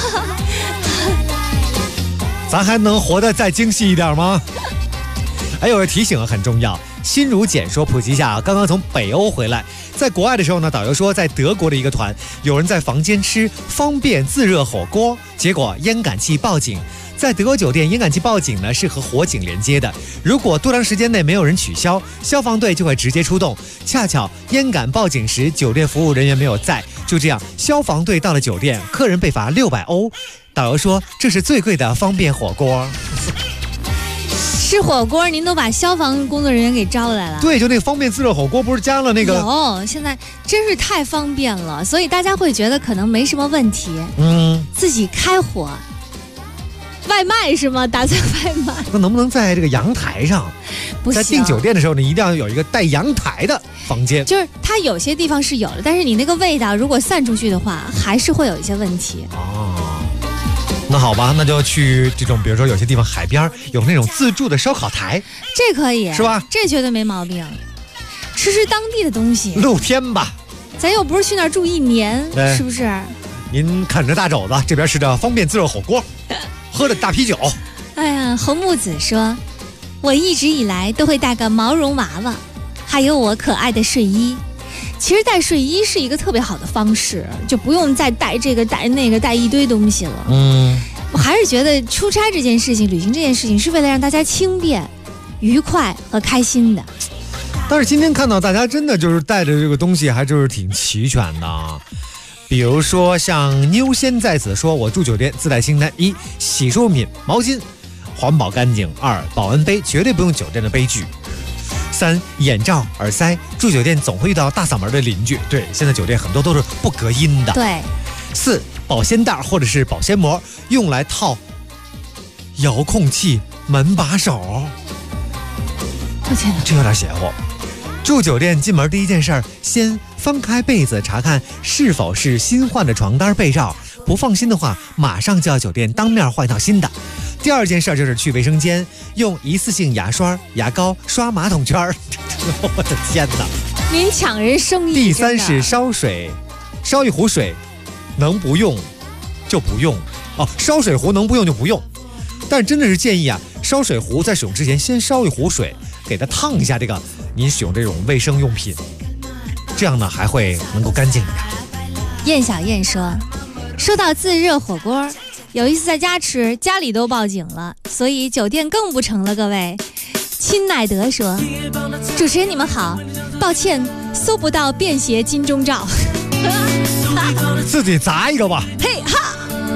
咱还能活得再精细一点吗？还有个提醒很重要，心如简说普及一下，刚刚从北欧回来，在国外的时候呢，导游说在德国的一个团，有人在房间吃方便自热火锅，结果烟感器报警。在德国酒店，烟感器报警呢是和火警连接的，如果多长时间内没有人取消，消防队就会直接出动。恰巧烟感报警时，酒店服务人员没有在，就这样，消防队到了酒店，客人被罚600欧。导游说这是最贵的方便火锅。 吃火锅您都把消防工作人员给招来了？ 对，就那个方便自热火锅不是加了那个？ 有，现在真是太方便了，所以大家会觉得可能没什么问题。自己开火。外卖是吗？打算外卖？ 那能不能在这个阳台上？ 不行， 在订酒店的时候呢，一定要有一个带阳台的房间。 就是它有些地方是有的，但是你那个味道如果散出去的话，还是会有一些问题。 那好吧，那就去这种，比如说有些地方海边有那种自助的烧烤台， 这可以是吧？ 这绝对没毛病。吃当地的东西， 露天吧。 咱又不是去那儿住1年，是不是？ 您啃着大肘子，这边吃着方便自热火锅。喝的大啤酒。 哎呀，红木子说，我一直以来都会带个毛绒娃娃， 还有我可爱的睡衣。其实带睡衣是一个特别好的方式，就不用再带这个带那个带一堆东西了。我还是觉得出差这件事情，旅行这件事情是为了让大家轻便、愉快和开心的。 但是今天看到大家真的就是带着这个东西还就是挺齐全的。比如说像妞仙在此说，我住酒店自带清单：一、洗漱品、毛巾，环保干净；二、保温杯，绝对不用酒店的杯具；三、眼罩、耳塞，住酒店总会遇到大嗓门的邻居，对，现在酒店很多都是不隔音的。 对。 四、保鲜袋或者是保鲜膜，用来套遥控器门把手。这有点邪乎。住酒店进门第一件事儿，先翻开被子查看是否是新换的床单被罩，不放心的话马上叫酒店当面换一套新的。第二件事就是去卫生间用一次性牙刷、牙膏刷马桶圈。我的天哪， 您抢人生意。 第三是烧一壶水，能不用就不用哦，烧水壶能不用就不用。但真的是建议啊，烧水壶在使用之前先烧一壶水，给它烫一下这个您使用这种卫生用品，这样呢还会能够干净一点。 燕小燕说到自热火锅，有一次在家吃，家里都报警了，所以酒店更不成了。各位，亲乃德说，主持人你们好，抱歉搜不到便携金钟罩。 自己砸一个吧。 嘿哈。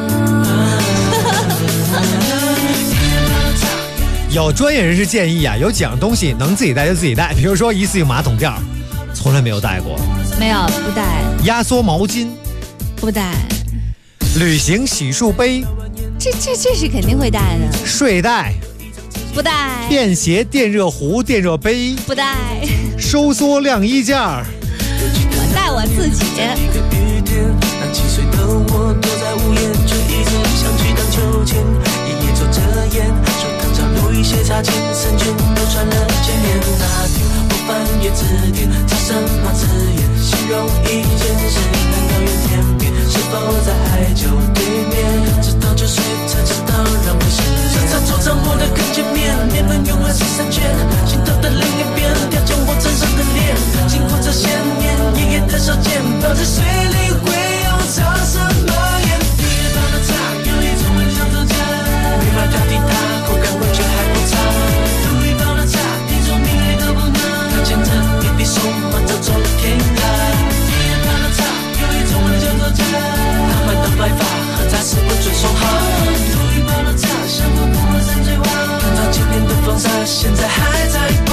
有专业人士建议啊，有几样东西能自己带就自己带，比如说一次性马桶垫，从来没有带过。 没有，不带。 压缩毛巾， 不带。 旅行洗漱杯， 这是肯定会带的。 睡袋， 不带。 便携电热壶、电热杯， 不带。 收缩晾衣架， 我带我自己。 7岁的我躲在屋檐，却一直想去荡秋千。爷爷抽着烟，手烫着路一些擦肩，3圈都穿了千年。那天我翻阅字典，找什么字眼形容一件事？难道远天边？是否在海角对面？直到9岁才知道让我心酸。他坐上我的跟前面，年轮用了13圈，心头的另一边，雕将我身上的脸。经过这些年，爷爷的手肩抱在水里会有唱什么言？地方的茶有一种很想走家，没法挑剔它，口感味却还不差。路一方的茶，听说命里都不能，他牵着一滴手，忙着走天涯。地方的茶有一种很想走家，他们的白发和杂事不准说好。路一方的茶，像我不了山水湾，看到今天的风沙，现在还在滚。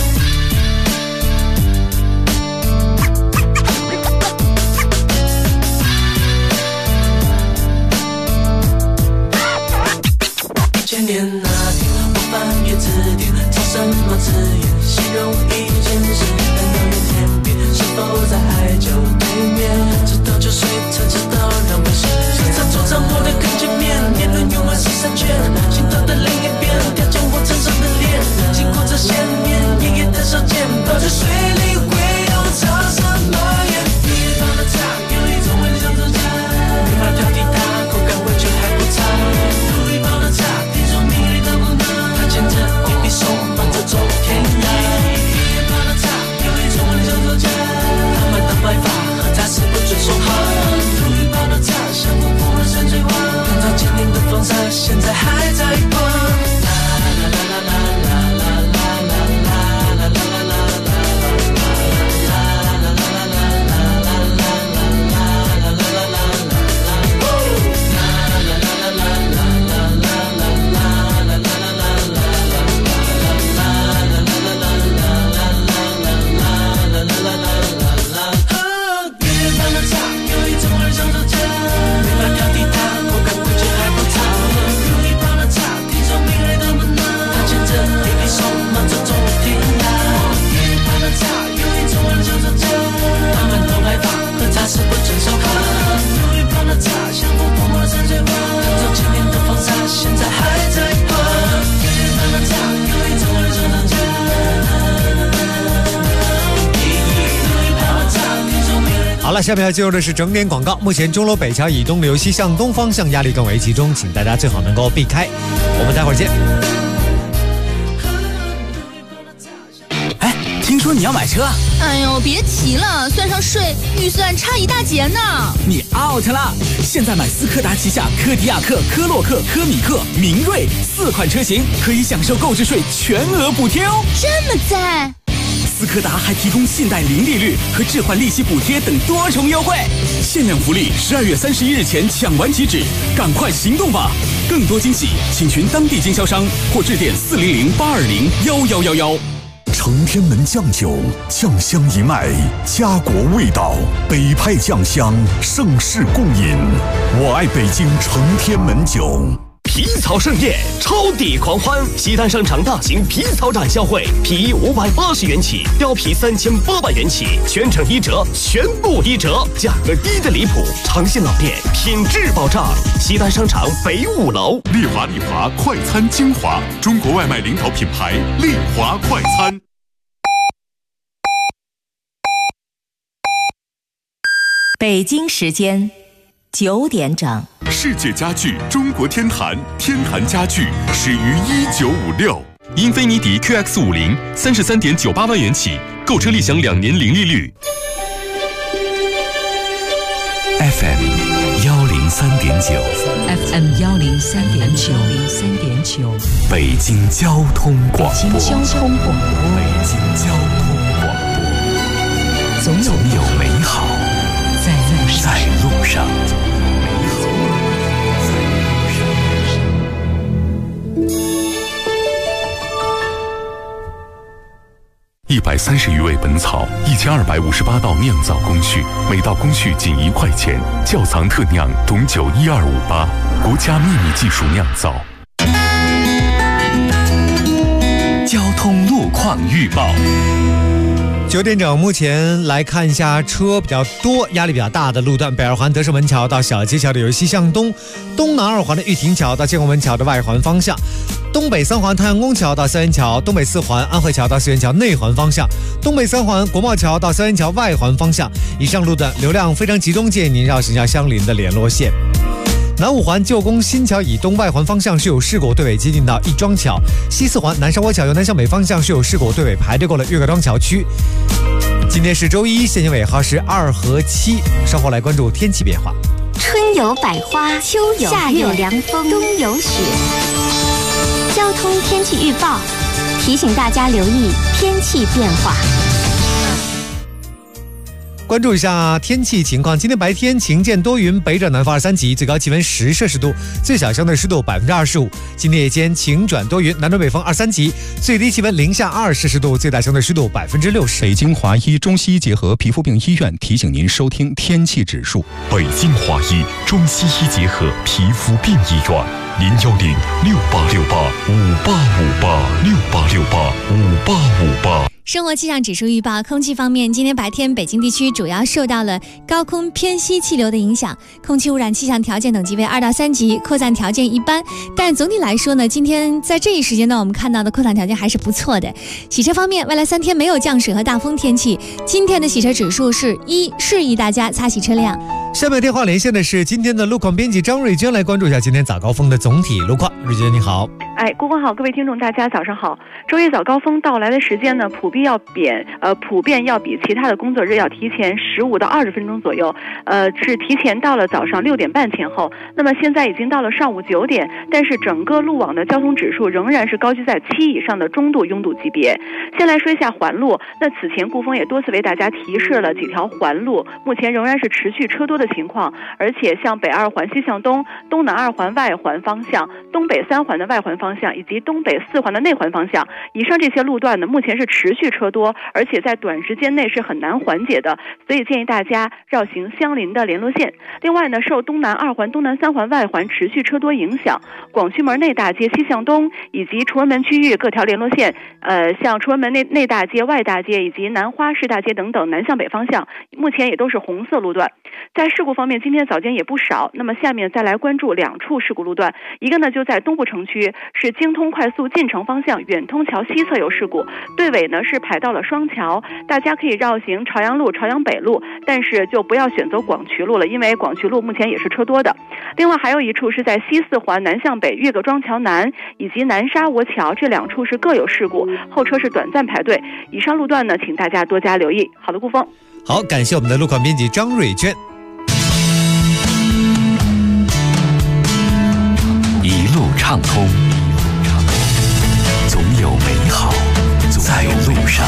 千年那天，我翻阅字典，找什么字眼形容一件事？难道远天边？是否在海角对面？直到9岁才知道让我心酸。他坐上我的跟前面，年轮用了13圈，心头的另一边，雕将我身上的脸。经过这些年，爷爷的手肩抱在水里会有唱什么言？地方的茶有一种很想走家，没法挑剔它，口感味却还不差。路一方的茶。牵着一滴手，忙着走天涯。地方的茶有一种很想走家，他们的白发和杂事不准说好。路一方的茶，像我不了山水湾，看到今年的风沙，现在还在滚。 好了，下面要进入的是整点广告。目前钟楼北桥以东流西向东方向压力更为集中，请大家最好能够避开。我们待会儿见。 哎，听说说你要买车。 哎呦，别提了，算上税，预算差一大截呢。 你 out 了！现在买斯柯达旗下柯迪亚克、科洛克、科米克、明锐4款车型，可以享受购置税全额补贴哦。 这么赞！ 斯柯达还提供信贷零利率和置换利息补贴等多重优惠，限量福利，12月31日前抢完即止，赶快行动吧！更多惊喜，请询当地经销商或致电400-820-1111。 承天门酱酒，酱香一脉，家国味道，北派酱香，盛世共饮。我爱北京承天门酒。 皮草盛宴，超抵狂欢！西单商场大型皮草展销会，皮衣580元起，貂皮3800元起，全程1折，全部1折，价格低得离谱。长信老店，品质保障。西单商场北5楼。 丽华快餐精华，中国外卖领导品牌丽华快餐。 北京时间9点整。 世界家具中国天坛，天坛家具始于1956。英菲尼迪 QX50 33.98万元起，购车立享2年零利率。 FM 103.9 FM 103.9 北京交通广播。 北京交通广播。 北京交通广播。总有美好在路上。 130余味本草，1258道酿造工序，每道工序仅1块钱。窖藏特酿董酒12588，国家秘密技术酿造。 交通路况预报。 9点整，目前来看一下车比较多、压力比较大的路段：北二环德胜门桥到小街桥的由西向东，东南二环的玉亭桥到建国门桥的外环方向，东北3环太阳宫桥到三元桥，东北4环安徽桥到四元桥内环方向，东北3环国贸桥到三元桥外环方向。以上路段流量非常集中，建议您绕行下相邻的联络线。南5环旧宫新桥以东外环方向是有事故对尾接近到亦庄桥，西4环南沙窝桥由南向北方向是有事故对尾排队过了岳各庄桥区。今天是周一，现行尾号是2和7。稍后来关注天气变化。 春有百花，秋有夏有凉风，冬有雪。交通天气预报提醒大家留意天气变化。 关注一下天气情况，今天白天晴间多云，北转南风2、3级，最高气温10摄氏度，最小相对湿度25%。今天夜间晴转多云，南转北风2、3级，最低气温零下2摄氏度，最大相对湿度60%。 北京华医中西医结合皮肤病医院提醒您收听天气指数。 北京华医中西医结合皮肤病医院，010-6868-5858，6868-5858。 生活气象指数预报，空气方面，今天白天北京地区主要受到了高空偏西气流的影响，空气污染气象条件等级为2到3级，扩散条件一般。但总体来说呢，今天在这一时间段我们看到的扩散条件还是不错的。洗车方面，未来3天没有降水和大风天气，今天的洗车指数是1，适宜大家擦洗车辆。 下面电话连线的是今天的路况编辑张瑞娟，来关注一下今天早高峰的总体路况。瑞娟你好。 郭光好，各位听众大家早上好。周一早高峰到来的时间呢，普遍要比其他的工作日要提前15到20分钟左右，是提前到了早上6点半前后。那么现在已经到了上午9点，但是整个路网的交通指数仍然是高居在7以上的中度拥堵级别。先来说一下环路，那此前顾峰也多次为大家提示了几条环路，目前仍然是持续车多的情况，而且像北2环西向东、东南2环外环方向、东北3环的外环方向以及东北4环的内环方向，以上这些路段呢，目前是持续车多，而且在短时间内是很难缓解的，所以建议大家绕行相邻的联络线。另外呢，受东南2环、东南3环外环持续车多影响，广渠门内大街西向东以及崇文门区域各条联络线，像崇文门内大街、外大街以及南花市大街等等南向北方向，目前也都是红色路段。 在事故方面，今天早间也不少。那么下面再来关注2处事故路段，一个呢就在东部城区，是京通快速进城方向远通桥西侧有事故，队尾呢是排到了双桥，大家可以绕行朝阳路、朝阳北路，但是就不要选择广渠路了，因为广渠路目前也是车多的。另外还有一处是在西四环南向北岳各庄桥南以及南沙窝桥，这2处是各有事故，后车是短暂排队。以上路段呢，请大家多加留意。好的，顾峰。 好，感谢我们的路况编辑张瑞娟。 一路畅通，总有美好在路上。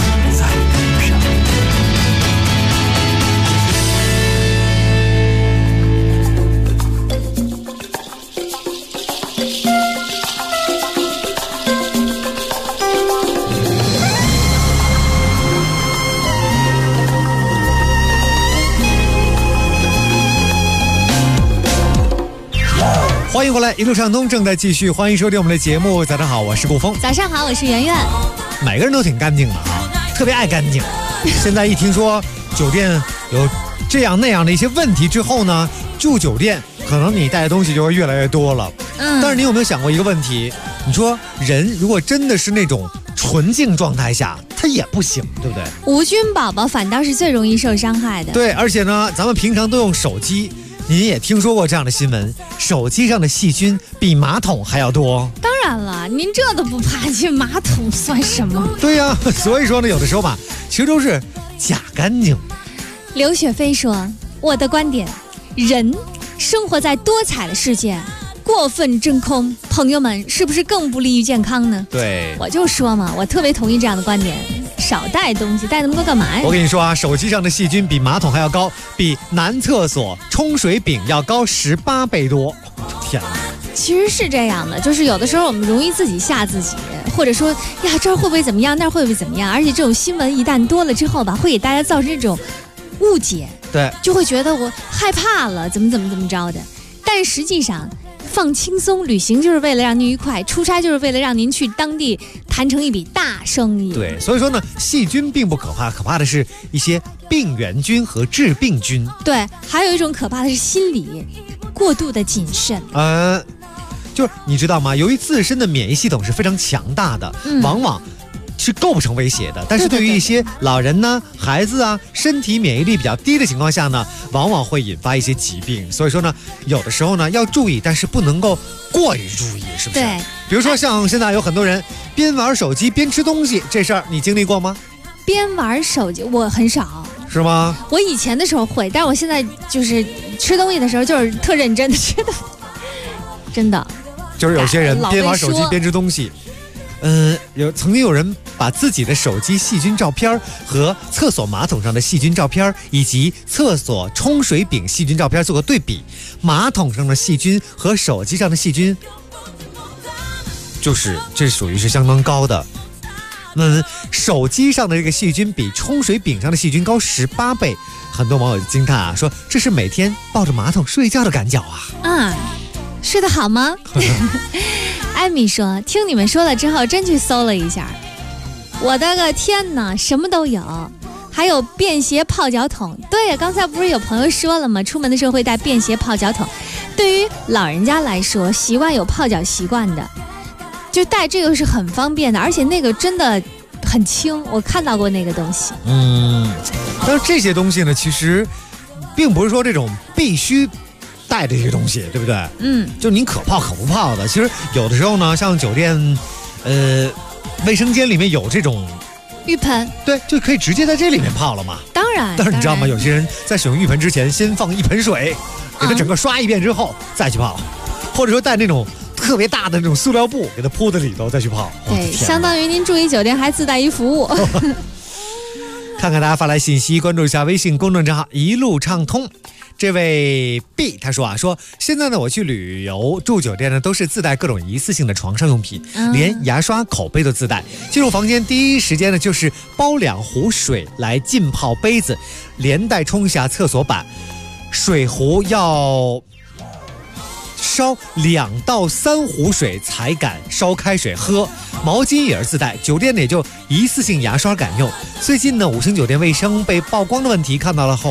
欢迎回来，一路畅通正在继续，欢迎收听我们的节目。早上好，我是顾峰。 早上好，我是圆圆。 每个人都挺干净的啊，特别爱干净。现在一听说酒店有这样那样的一些问题之后呢，住酒店可能你带的东西就会越来越多了。但是你有没有想过一个问题？你说人如果真的是那种纯净状态下，他也不行，对不对？ 无菌宝宝反倒是最容易受伤害的。 对，而且呢，咱们平常都用手机。您也听说过这样的新闻，手机上的细菌比马桶还要多。 当然了，您这都不怕进马桶算什么？ 对呀，所以说呢，有的时候吧，其实都是假干净。 刘雪飞说，我的观点，人生活在多彩的世界，过分真空，朋友们是不是更不利于健康呢？ 对， 我就说嘛，我特别同意这样的观点。少带东西，带那么多干嘛呀？ 我跟你说啊，手机上的细菌比马桶还要高，比男厕所冲水柄要高18倍多。天哪！ 其实是这样的，就是有的时候我们容易自己吓自己，或者说呀这儿会不会怎么样，那儿会不会怎么样？而且这种新闻一旦多了之后吧，会给大家造成这种误解， 对， 就会觉得我害怕了，怎么着的。但实际上，放轻松，旅行就是为了让您愉快，出差就是为了让您去当地谈成一笔大生意。 对，所以说呢，细菌并不可怕，可怕的是一些病原菌和致病菌。 对，还有一种可怕的是心理过度的谨慎。 就是你知道吗？由于自身的免疫系统是非常强大的，往往是构不成威胁的。但是对于一些老人呢、孩子啊，身体免疫力比较低的情况下呢，往往会引发一些疾病。所以说呢，有的时候呢要注意，但是不能够过于注意，是不是？ 对。 比如说像现在有很多人边玩手机边吃东西，这事儿你经历过吗？ 边玩手机我很少。 是吗？ 我以前的时候会，但是我现在就是吃东西的时候就是特认真的吃的，真的。 就是有些人边玩手机边吃东西。曾经有人把自己的手机细菌照片和厕所马桶上的细菌照片以及厕所冲水柄细菌照片做个对比，马桶上的细菌和手机上的细菌，就是这属于是相当高的。手机上的这个细菌比冲水柄上的细菌高18倍，很多网友惊叹啊，说这是每天抱着马桶睡觉的感觉啊。 睡得好吗？艾米说，听你们说了之后真去搜了一下，我的个天哪，什么都有，还有便携泡脚桶。对呀，刚才不是有朋友说了吗？出门的时候会带便携泡脚桶。对于老人家来说，习惯有泡脚习惯的，就带这个是很方便的，而且那个真的很轻，我看到过那个东西。 但是这些东西呢，其实并不是说这种必须带这些东西，对不对？就您可泡可不泡的。其实有的时候呢，像酒店，卫生间里面有这种浴盆， 对，就可以直接在这里面泡了嘛。 当然。 但是你知道吗？有些人在使用浴盆之前，先放一盆水，给它整个刷一遍之后再去泡，或者说带那种特别大的那种塑料布，给它铺在里头再去泡。 对，相当于您住一酒店还自带一服务。 看看大家发来信息，关注一下微信公众账号一路畅通。这位 B 他说现在呢我去旅游住酒店呢都是自带各种一次性的床上用品，连牙刷口杯都自带。进入房间第一时间呢就是煲2壶水来浸泡杯子，连带冲下厕所板，水壶要烧2到3壶水才敢烧开水喝，毛巾也是自带，酒店呢也就一次性牙刷敢用。最近呢5星酒店卫生被曝光的问题看到了后，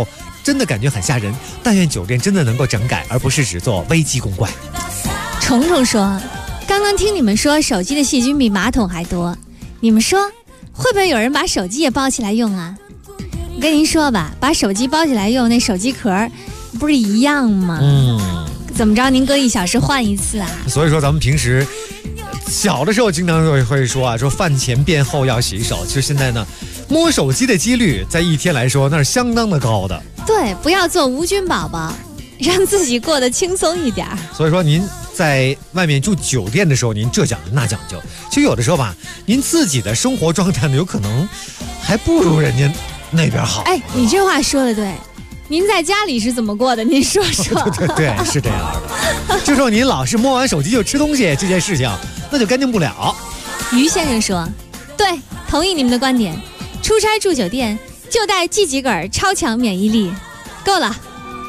真的感觉很吓人。但愿酒店真的能够整改，而不是只做危机公关。 虫虫说，刚刚听你们说手机的细菌比马桶还多，你们说会不会有人把手机也包起来用啊？我跟您说吧，把手机包起来用，那手机壳不是一样吗？怎么着，您隔1小时换一次啊？ 所以说咱们平时小的时候经常会说啊，说饭前便后要洗手。其实现在呢，摸手机的几率在一天来说那是相当的高的。 对，不要做无菌宝宝，让自己过得轻松一点。 所以说您在外面住酒店的时候，您这讲究那讲究。其实有的时候吧，您自己的生活状态呢，有可能还不如人家那边好。 哎，你这话说的对。您在家里是怎么过的？您说说。 对，是这样的。就说您老是摸完手机就吃东西这件事情，那就干净不了。 于先生说，对，同意你们的观点。出差住酒店就带G几根超强免疫力，够了。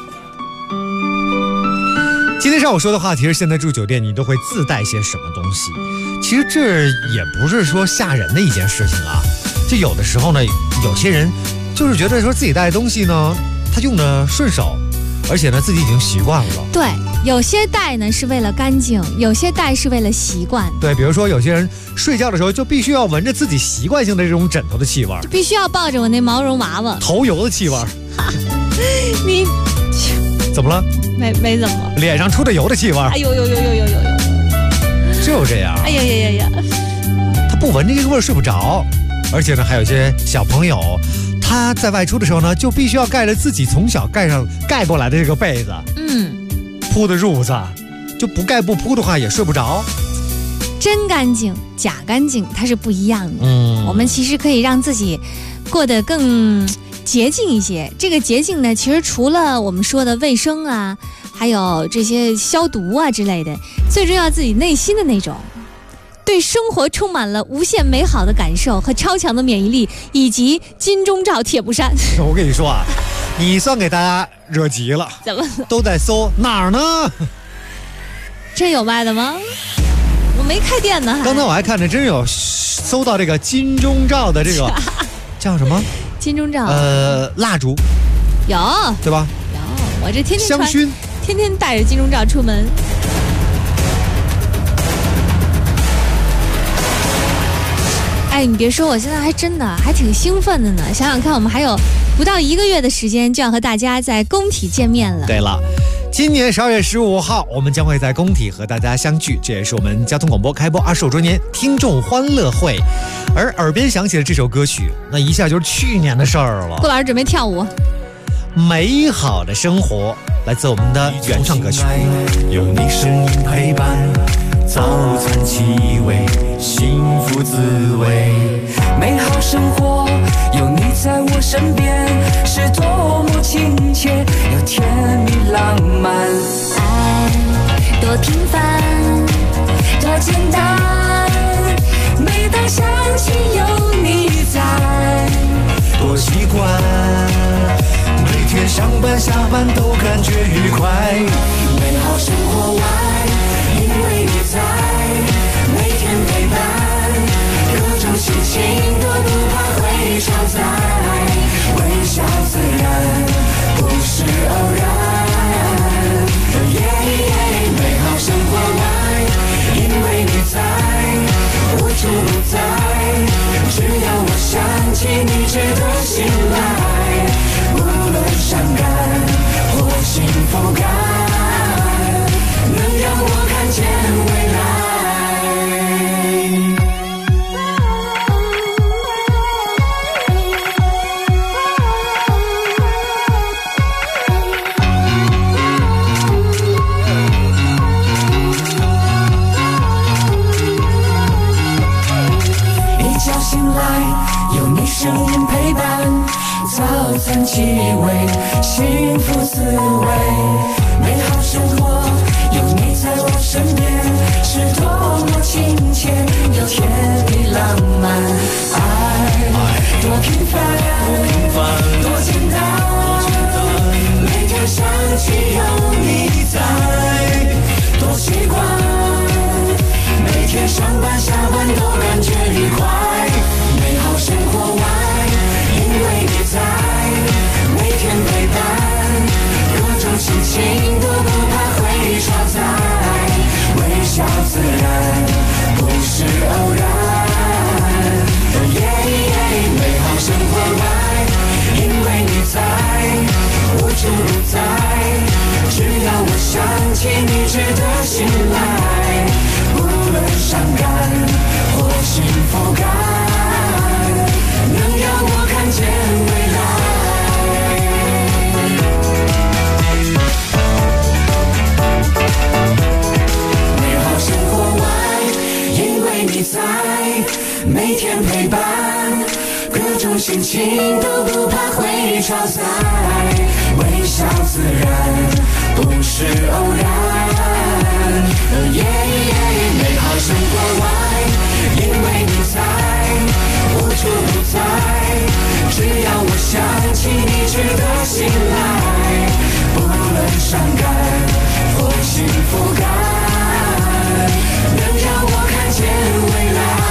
今天上午说的话题是，现在住酒店你都会自带些什么东西？其实这也不是说吓人的一件事情啊。就有的时候呢，有些人就是觉得说自己带的东西呢，他用的顺手，而且呢自己已经习惯了。 对，有些带呢是为了干净，有些带是为了习惯。 对，比如说有些人睡觉的时候就必须要闻着自己习惯性的这种枕头的气味， 就必须要抱着我那毛绒娃娃头油的气味。 你怎么了？ 没怎么， 脸上出的油的气味。 哎呦， 就这样。 哎呀， 他不闻这个味儿睡不着。而且呢，还有一些小朋友，他在外出的时候呢，就必须要盖着自己从小盖过来的这个被子，铺的褥子，就不盖不铺的话也睡不着。 真干净假干净它是不一样的。我们其实可以让自己过得更洁净一些。这个洁净呢，其实除了我们说的卫生啊，还有这些消毒啊之类的，最重要自己内心的那种对生活充满了无限美好的感受和超强的免疫力，以及金钟罩铁布衫。 我跟你说啊，你算给大家惹急了。 怎么都在搜哪儿呢？ 真有卖的吗？我没开店呢。 刚才我还看着真有搜到这个金钟罩的这个叫什么？ 金钟罩蜡烛有对吧？ 有，我这天天香薰， 天天带着金钟罩出门。哎，你别说，我现在还真的还挺兴奋的呢。想想看，我们还有不到1个月的时间，就要和大家在工体见面了。 对了，今年12月15号，我们将会在工体和大家相聚，这也是我们交通广播开播25周年听众欢乐会。而耳边响起的这首歌曲，那一下就是去年的事儿了。 顾老师准备跳舞。 美好的生活来自我们的原创歌曲。 有你声音陪伴，早餐气味，幸福滋味，美好生活有你在我身边，是多么亲切又甜蜜浪漫。 爱多平凡， 多简单，每当想起有你在，多习惯，每天上班下班都感觉愉快。美好生活外，因为你在，每天陪伴，各种事情都不怕会超载，微笑自然，不是偶然。美好生活外，因为你在，无处不在，只要我想起你，值得信赖。无论伤感或幸福感，能让我看见未来。一觉醒来，有你声音陪伴，早餐气味，幸福滋味，美好生活有你在我身边，是多么亲切又甜蜜浪漫。爱多平凡，多简单，每天想起有你在，多习惯，每天上班下班都感觉愉快。美好生活外，因为你在，每天陪伴， 每天陪伴，各种心情都不怕会超载，微笑自然，不是偶然。美好生活外，因为你在，无处不在。只要我想起你，值得信赖。不论伤感或幸福感，能让我看见未来。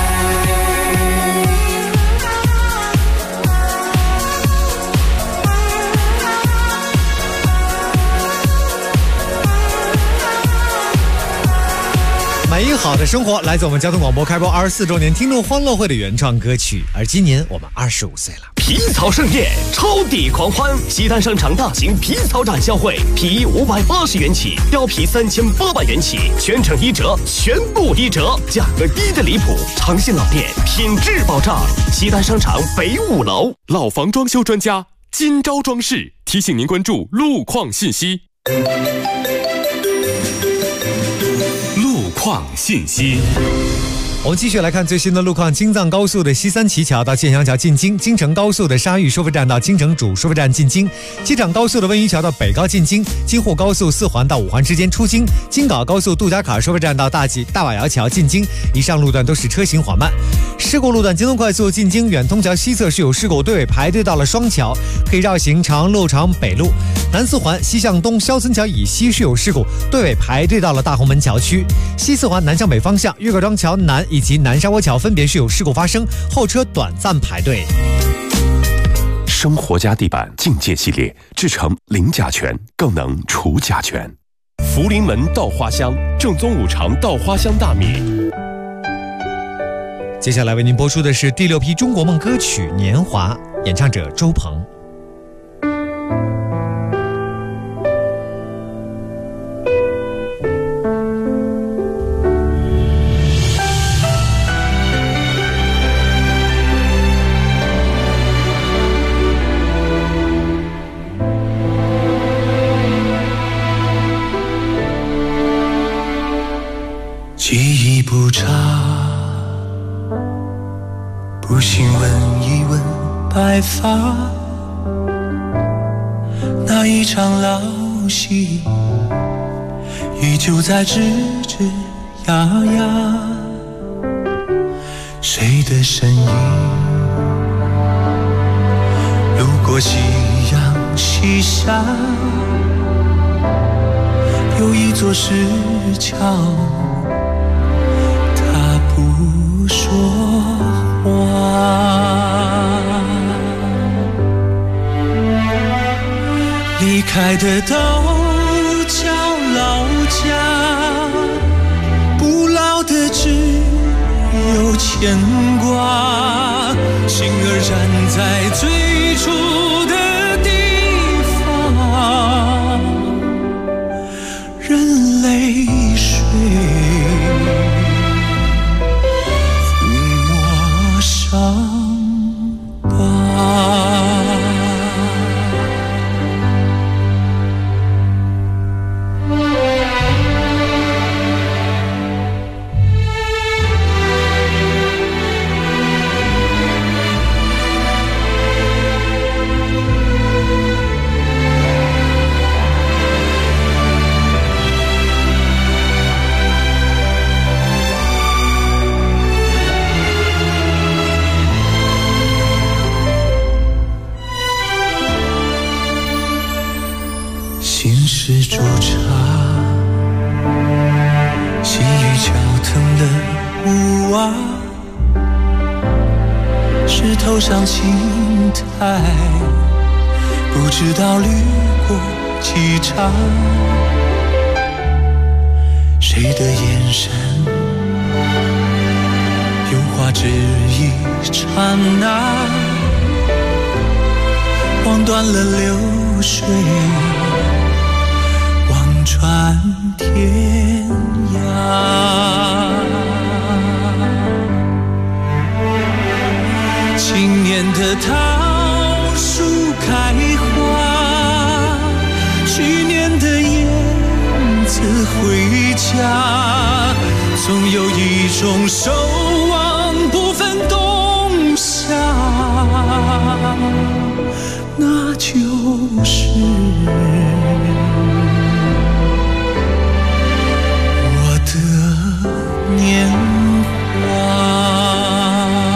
美好的生活来自我们交通广播开播24周年听众欢乐会的原创歌曲，而今年我们25岁了。 皮草盛宴，超抵狂欢！西单商场大型皮草展销会，皮衣580元起，貂皮3800元起，全程1折，全部1折，价格低得离谱。长信老店，品质保障。西单商场北5楼， 老房装修专家金招装饰提醒您关注路况信息。路况信息。 我们继续来看最新的路况。京藏高速的西三旗桥到建阳桥进京，京承高速的沙峪收费站到京承主收费站进京，机场高速的温榆桥到北高进京，京沪高速4环到5环之间出京，京港高速杜家坎收费站到大瓦窑桥进京，以上路段都是车行缓慢。事故路段，京东快速进京远通桥西侧是有事故，队尾排队到了双桥，可以绕行长乐场北路。南4环西向东肖村桥以西是有事故，队尾排队到了大红门桥区。西4环南向北方向岳各庄桥南以及南沙窝桥分别是有事故发生，后车短暂排队。 生活家地板境界系列制成零甲醛，更能除甲醛。福临门稻花香，正宗五常稻花香大米。 接下来为您播出的是第6批中国梦歌曲《年华》，演唱者周鹏。 记忆不差，不信问一问白发，那一场老戏依旧在吱吱呀呀，谁的身影路过夕阳西下，有一座石桥不说话，离开的都叫老家，不老的只有牵挂，心儿站在最初的地方，任泪水是煮茶，细雨浇腾了屋瓦，石头上青苔，不知道滤过几场，谁的眼神有话只一刹那，望断了流水，穿天涯。今年的桃树开花，去年的燕子回家，总有一种守望不分冬夏，那就是我的年华。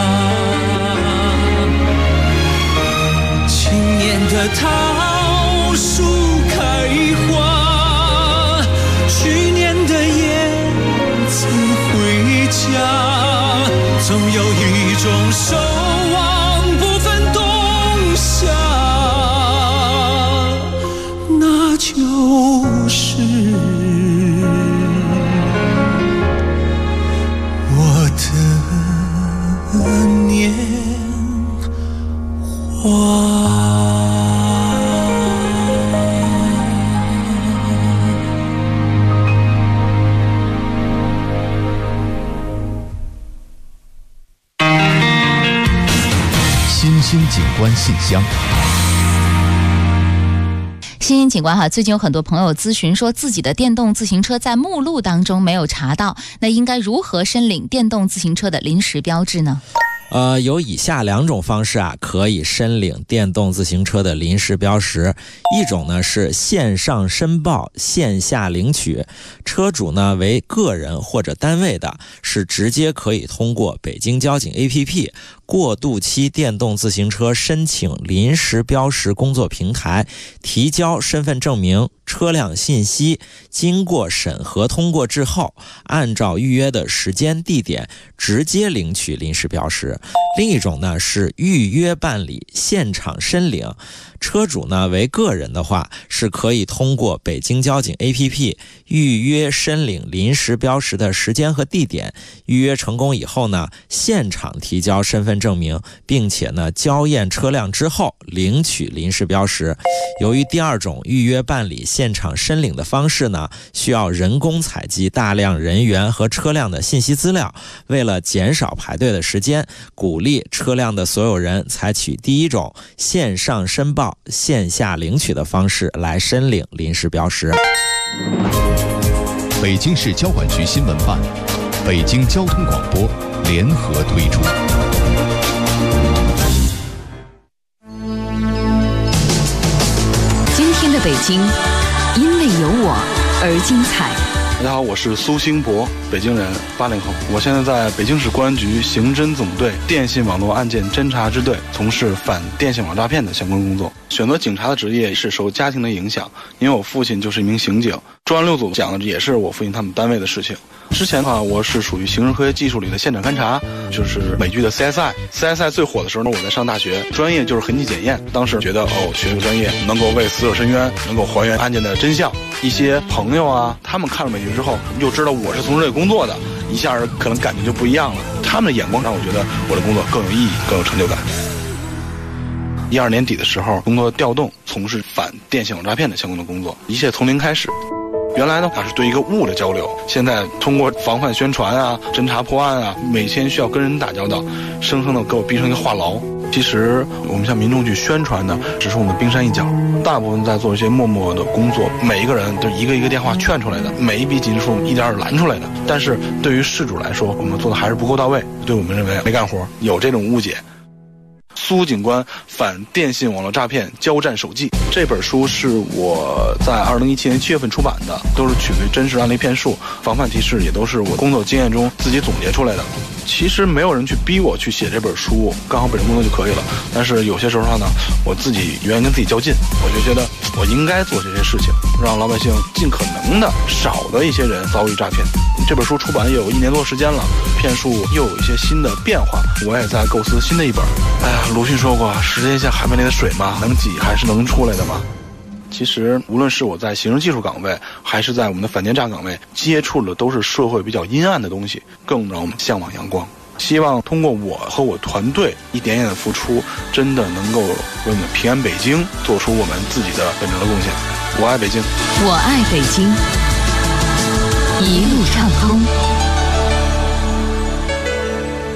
青年的桃树开花，去年的燕子回家，总有一种守望不分冬夏，那就是我的年华。 新兴景观信箱。 新兴景观最近有很多朋友咨询说自己的电动自行车在目录当中没有查到，那应该如何申领电动自行车的临时标志呢？ 有以下2种方式可以申领电动自行车的临时标识。一种呢是线上申报，线下领取。车主呢为个人或者单位的，是直接可以通过北京交警 APP 过渡期电动自行车申请临时标识工作平台提交身份证明、车辆信息，经过审核通过之后，按照预约的时间地点直接领取临时标识。另一种呢是预约办理，现场申领。车主呢为个人的话，是可以通过北京交警 APP 预约申领临时标识的时间和地点，预约成功以后呢，现场提交身份证明，并且呢交验车辆之后领取临时标识。由于第2种预约办理现场申领的方式呢，需要人工采集大量人员和车辆的信息资料，为了减少排队的时间，鼓励车辆的所有人采取第1种线上申报、线下领取的方式来申领临时标识。 北京市交管局新闻办、北京交通广播联合推出。 今天的北京，因为有我而精彩。 大家好，我是苏兴博，北京人，80后。我现在在北京市公安局刑侦总队电信网络案件侦查支队从事反电信网诈骗的相关工作。选择警察的职业是受家庭的影响，因为我父亲就是一名刑警，专案6组讲的也是我父亲他们单位的事情。之前的话，我是属于刑事科学技术里的现场勘查，就是美剧的 CSI 最火的时候呢，我在上大学，专业就是痕迹检验。当时觉得学这个专业能够为死者伸冤，能够还原案件的真相。一些朋友啊，他们看了美剧之后，又知道我是从事这个工作的，一下可能感觉就不一样了。他们的眼光让我觉得我的工作更有意义，更有成就感。12年底的时候，工作调动，从事反电信网诈骗的相关的工作，一切从零开始。原来呢，它是对一个物的交流，现在通过防范宣传啊、侦查破案啊，每天需要跟人打交道，生生的给我逼成一个话痨。其实我们向民众去宣传的只是我们的冰山一角，大部分在做一些默默的工作，每一个人都一个一个电话劝出来的，每一笔紧急数一点点拦出来的。但是对于事主来说，我们做的还是不够到位，对我们认为没干活，有这种误解。苏警官反电信网络诈骗交战手记这本书是我在2017年7月份出版的，都是取自真实案例骗术，防范提示也都是我工作经验中自己总结出来的。其实没有人去逼我去写这本书，刚好本身工作就可以了。但是有些时候呢，我自己愿意跟自己较劲，我就觉得我应该做这些事情，让老百姓尽可能的少的一些人遭遇诈骗。这本书出版也有1年多时间了，骗术又有一些新的变化，我也在构思新的一本。哎呀，鲁迅说过，时间像海绵里的水嘛，能挤还是能出来的嘛。其实无论是我在刑事技术岗位，还是在我们的反奸诈岗位，接触的都是社会比较阴暗的东西，更让我们向往阳光。希望通过我和我团队一点点的付出，真的能够为我们平安北京做出我们自己的本职的贡献。我爱北京， 我爱北京，一路畅通。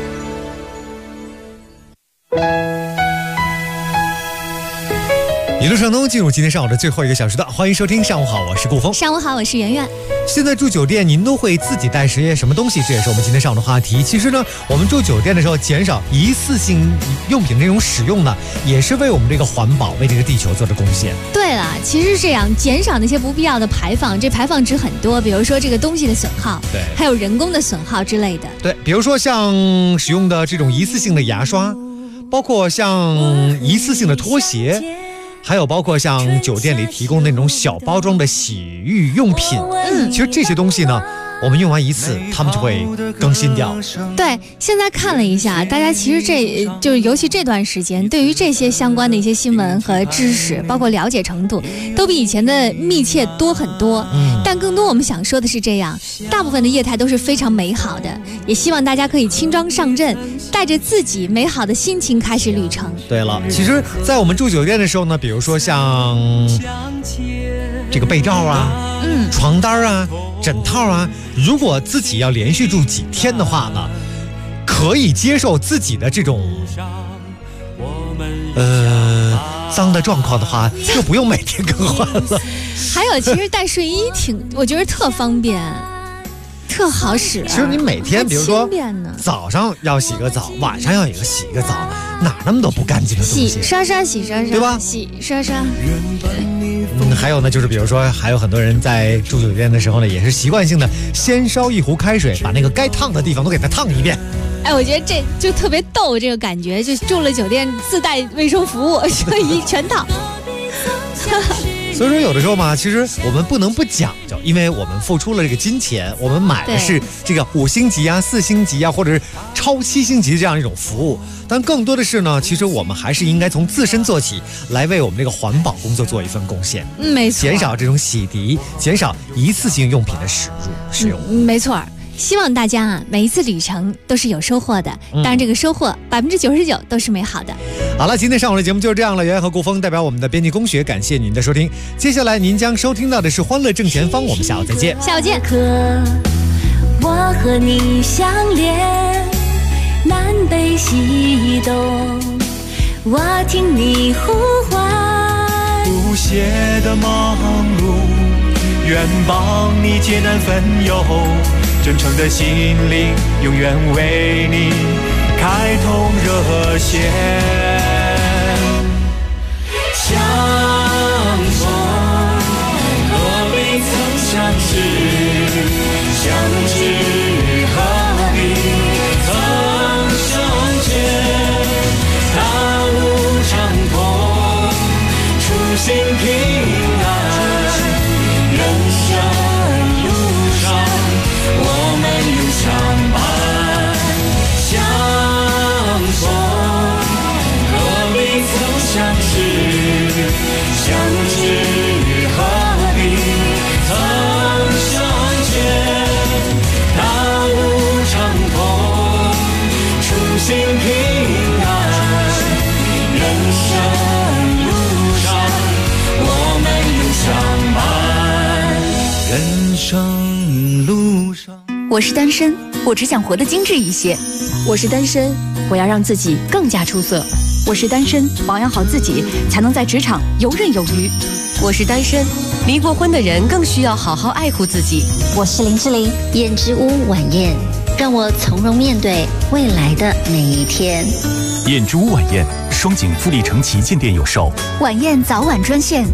一路路上东，进入今天上午的最后一个小时段，欢迎收听。上午好，我是顾峰。 上午好，我是圆圆。 现在住酒店，您都会自己带些什么东西？这也是我们今天上午的话题。其实呢，我们住酒店的时候，减少一次性用品这种使用呢，也是为我们这个环保、为这个地球做的贡献。 对了，其实是这样，减少那些不必要的排放，这排放值很多，比如说这个东西的损耗， 对， 还有人工的损耗之类的。 对，比如说像使用的这种一次性的牙刷，包括像一次性的拖鞋。还有包括像酒店里提供那种小包装的洗浴用品，其实这些东西呢，我们用完一次，它们就会更新掉。 对，现在看了一下，大家其实就是尤其这段时间，对于这些相关的一些新闻和知识，包括了解程度，都比以前的密切多很多。但更多我们想说的是这样，大部分的业态都是非常美好的，也希望大家可以轻装上阵，带着自己美好的心情开始旅程。 对了，其实在我们住酒店的时候呢，比如说像这个被罩啊、床单啊、枕套啊，如果自己要连续住几天的话呢，可以接受自己的这种脏的状况的话，就不用每天更换了。 还有，其实带睡衣我觉得特方便，特好使。 其实你每天，比如说早上要洗个澡，晚上要洗一个澡，哪那么多不干净的东西？ 洗刷刷，对吧？ 洗刷刷。 还有呢，就是比如说，还有很多人在住酒店的时候呢，也是习惯性的先烧一壶开水，把那个该烫的地方都给它烫一遍。 哎，我觉得这就特别逗，这个感觉，就住了酒店自带卫生服务，这一全套。 所以说有的时候嘛，其实我们不能不讲究，因为我们付出了这个金钱，我们买的是这个5星级啊、4星级啊，或者是超7星级这样一种服务。但更多的是呢，其实我们还是应该从自身做起，来为我们这个环保工作做一份贡献。 没错， 减少这种洗涤，减少一次性用品的使用。 没错。希望大家啊，每一次旅程都是有收获的。当然，这个收获99%都是美好的。 好了，今天上午的节目就是这样了。圆圆和顾峰代表我们的编辑工学，感谢您的收听。接下来您将收听到的是《欢乐正前方》，我们下午再见。 下午见。 我和你相连，南北西东，我听你呼唤， 不懈的忙碌，愿帮你艰难分忧。真诚的心灵，永远为你开通热线。相逢何必曾相识，相知何必曾相见。大路长通，初心平安，人生我们永相伴，相逢何必曾相识，相知何必曾相见。大路长通，初心平安，人生路上我们永相伴，人生路上。 我是单身，我只想活得精致一些。 我是单身，我要让自己更加出色。 我是单身，保养好自己，才能在职场游刃有余。 我是单身，离过婚的人更需要好好爱护自己。 我是林志玲，燕之屋晚宴，让我从容面对未来的每一天。 燕之屋晚宴，双井富力城旗舰店有售。 晚宴早晚专线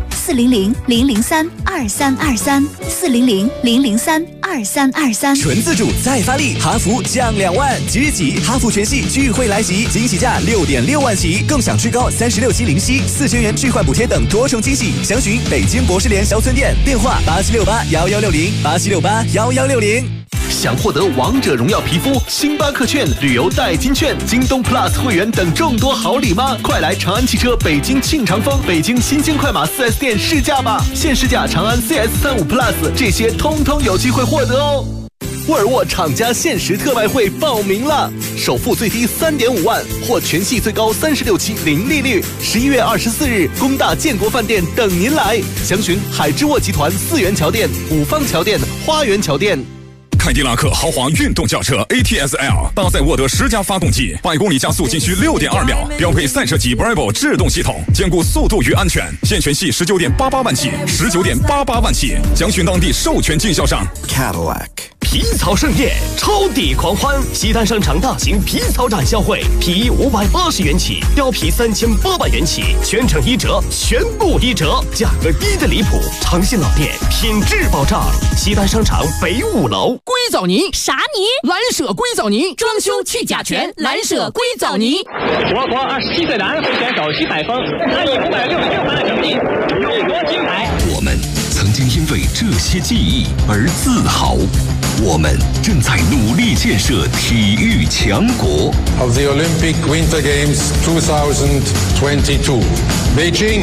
400-003-2323，400-003-2323。 纯自主再发力，哈弗降2万，即日起哈弗全系钜惠来袭，惊喜价6.6万起，更享最高36期零息，4000元置换补贴等多重惊喜。详询北京博士联销村店，电话87681160，87681160。 想获得王者荣耀皮肤、星巴克券、旅游代金券、京东 Plus 会员等众多好礼吗？快来长安汽车北京庆长丰、北京新京快马 4S 店试驾吧！现试驾长安 CS35 Plus， 这些通通有机会获得哦。沃尔沃厂家限时特卖会报名了，首付最低3.5万，或全系最高36期零利率。11月24日，工大建国饭店等您来。详询海之沃集团4元桥店、五方桥店、花园桥店。 凯迪拉克豪华运动轿车 ATS-L 搭载沃德10加发动机，100公里加速仅需6.2秒，标配赛车级 Bravo 制动系统，兼顾速度与安全。现权系19.88万起，19.88万起，详询当地授权经销商。 Cadillac 皮草盛宴，超抵狂欢！西单商场大型皮草展销会，皮衣580元起，貂皮3800元起，全程1折，全部1折，价格低的离谱。诚信老店，品质保障。西单商场北5楼。 硅藻泥啥泥？ 蓝舍硅藻泥，装修去甲醛，蓝舍硅藻泥。 我国27岁男会选手徐海峰，他以566分的成绩勇夺金牌。 我们曾经因为这些记忆而自豪，我们正在努力建设体育强国。 Of the Olympic Winter Games 2022, Beijing.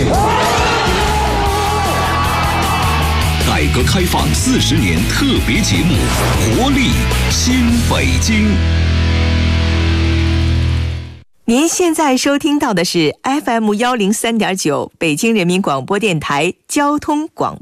改革开放40年特别节目《活力新北京》。 您现在收听到的是 FM103.9北京人民广播电台交通广播。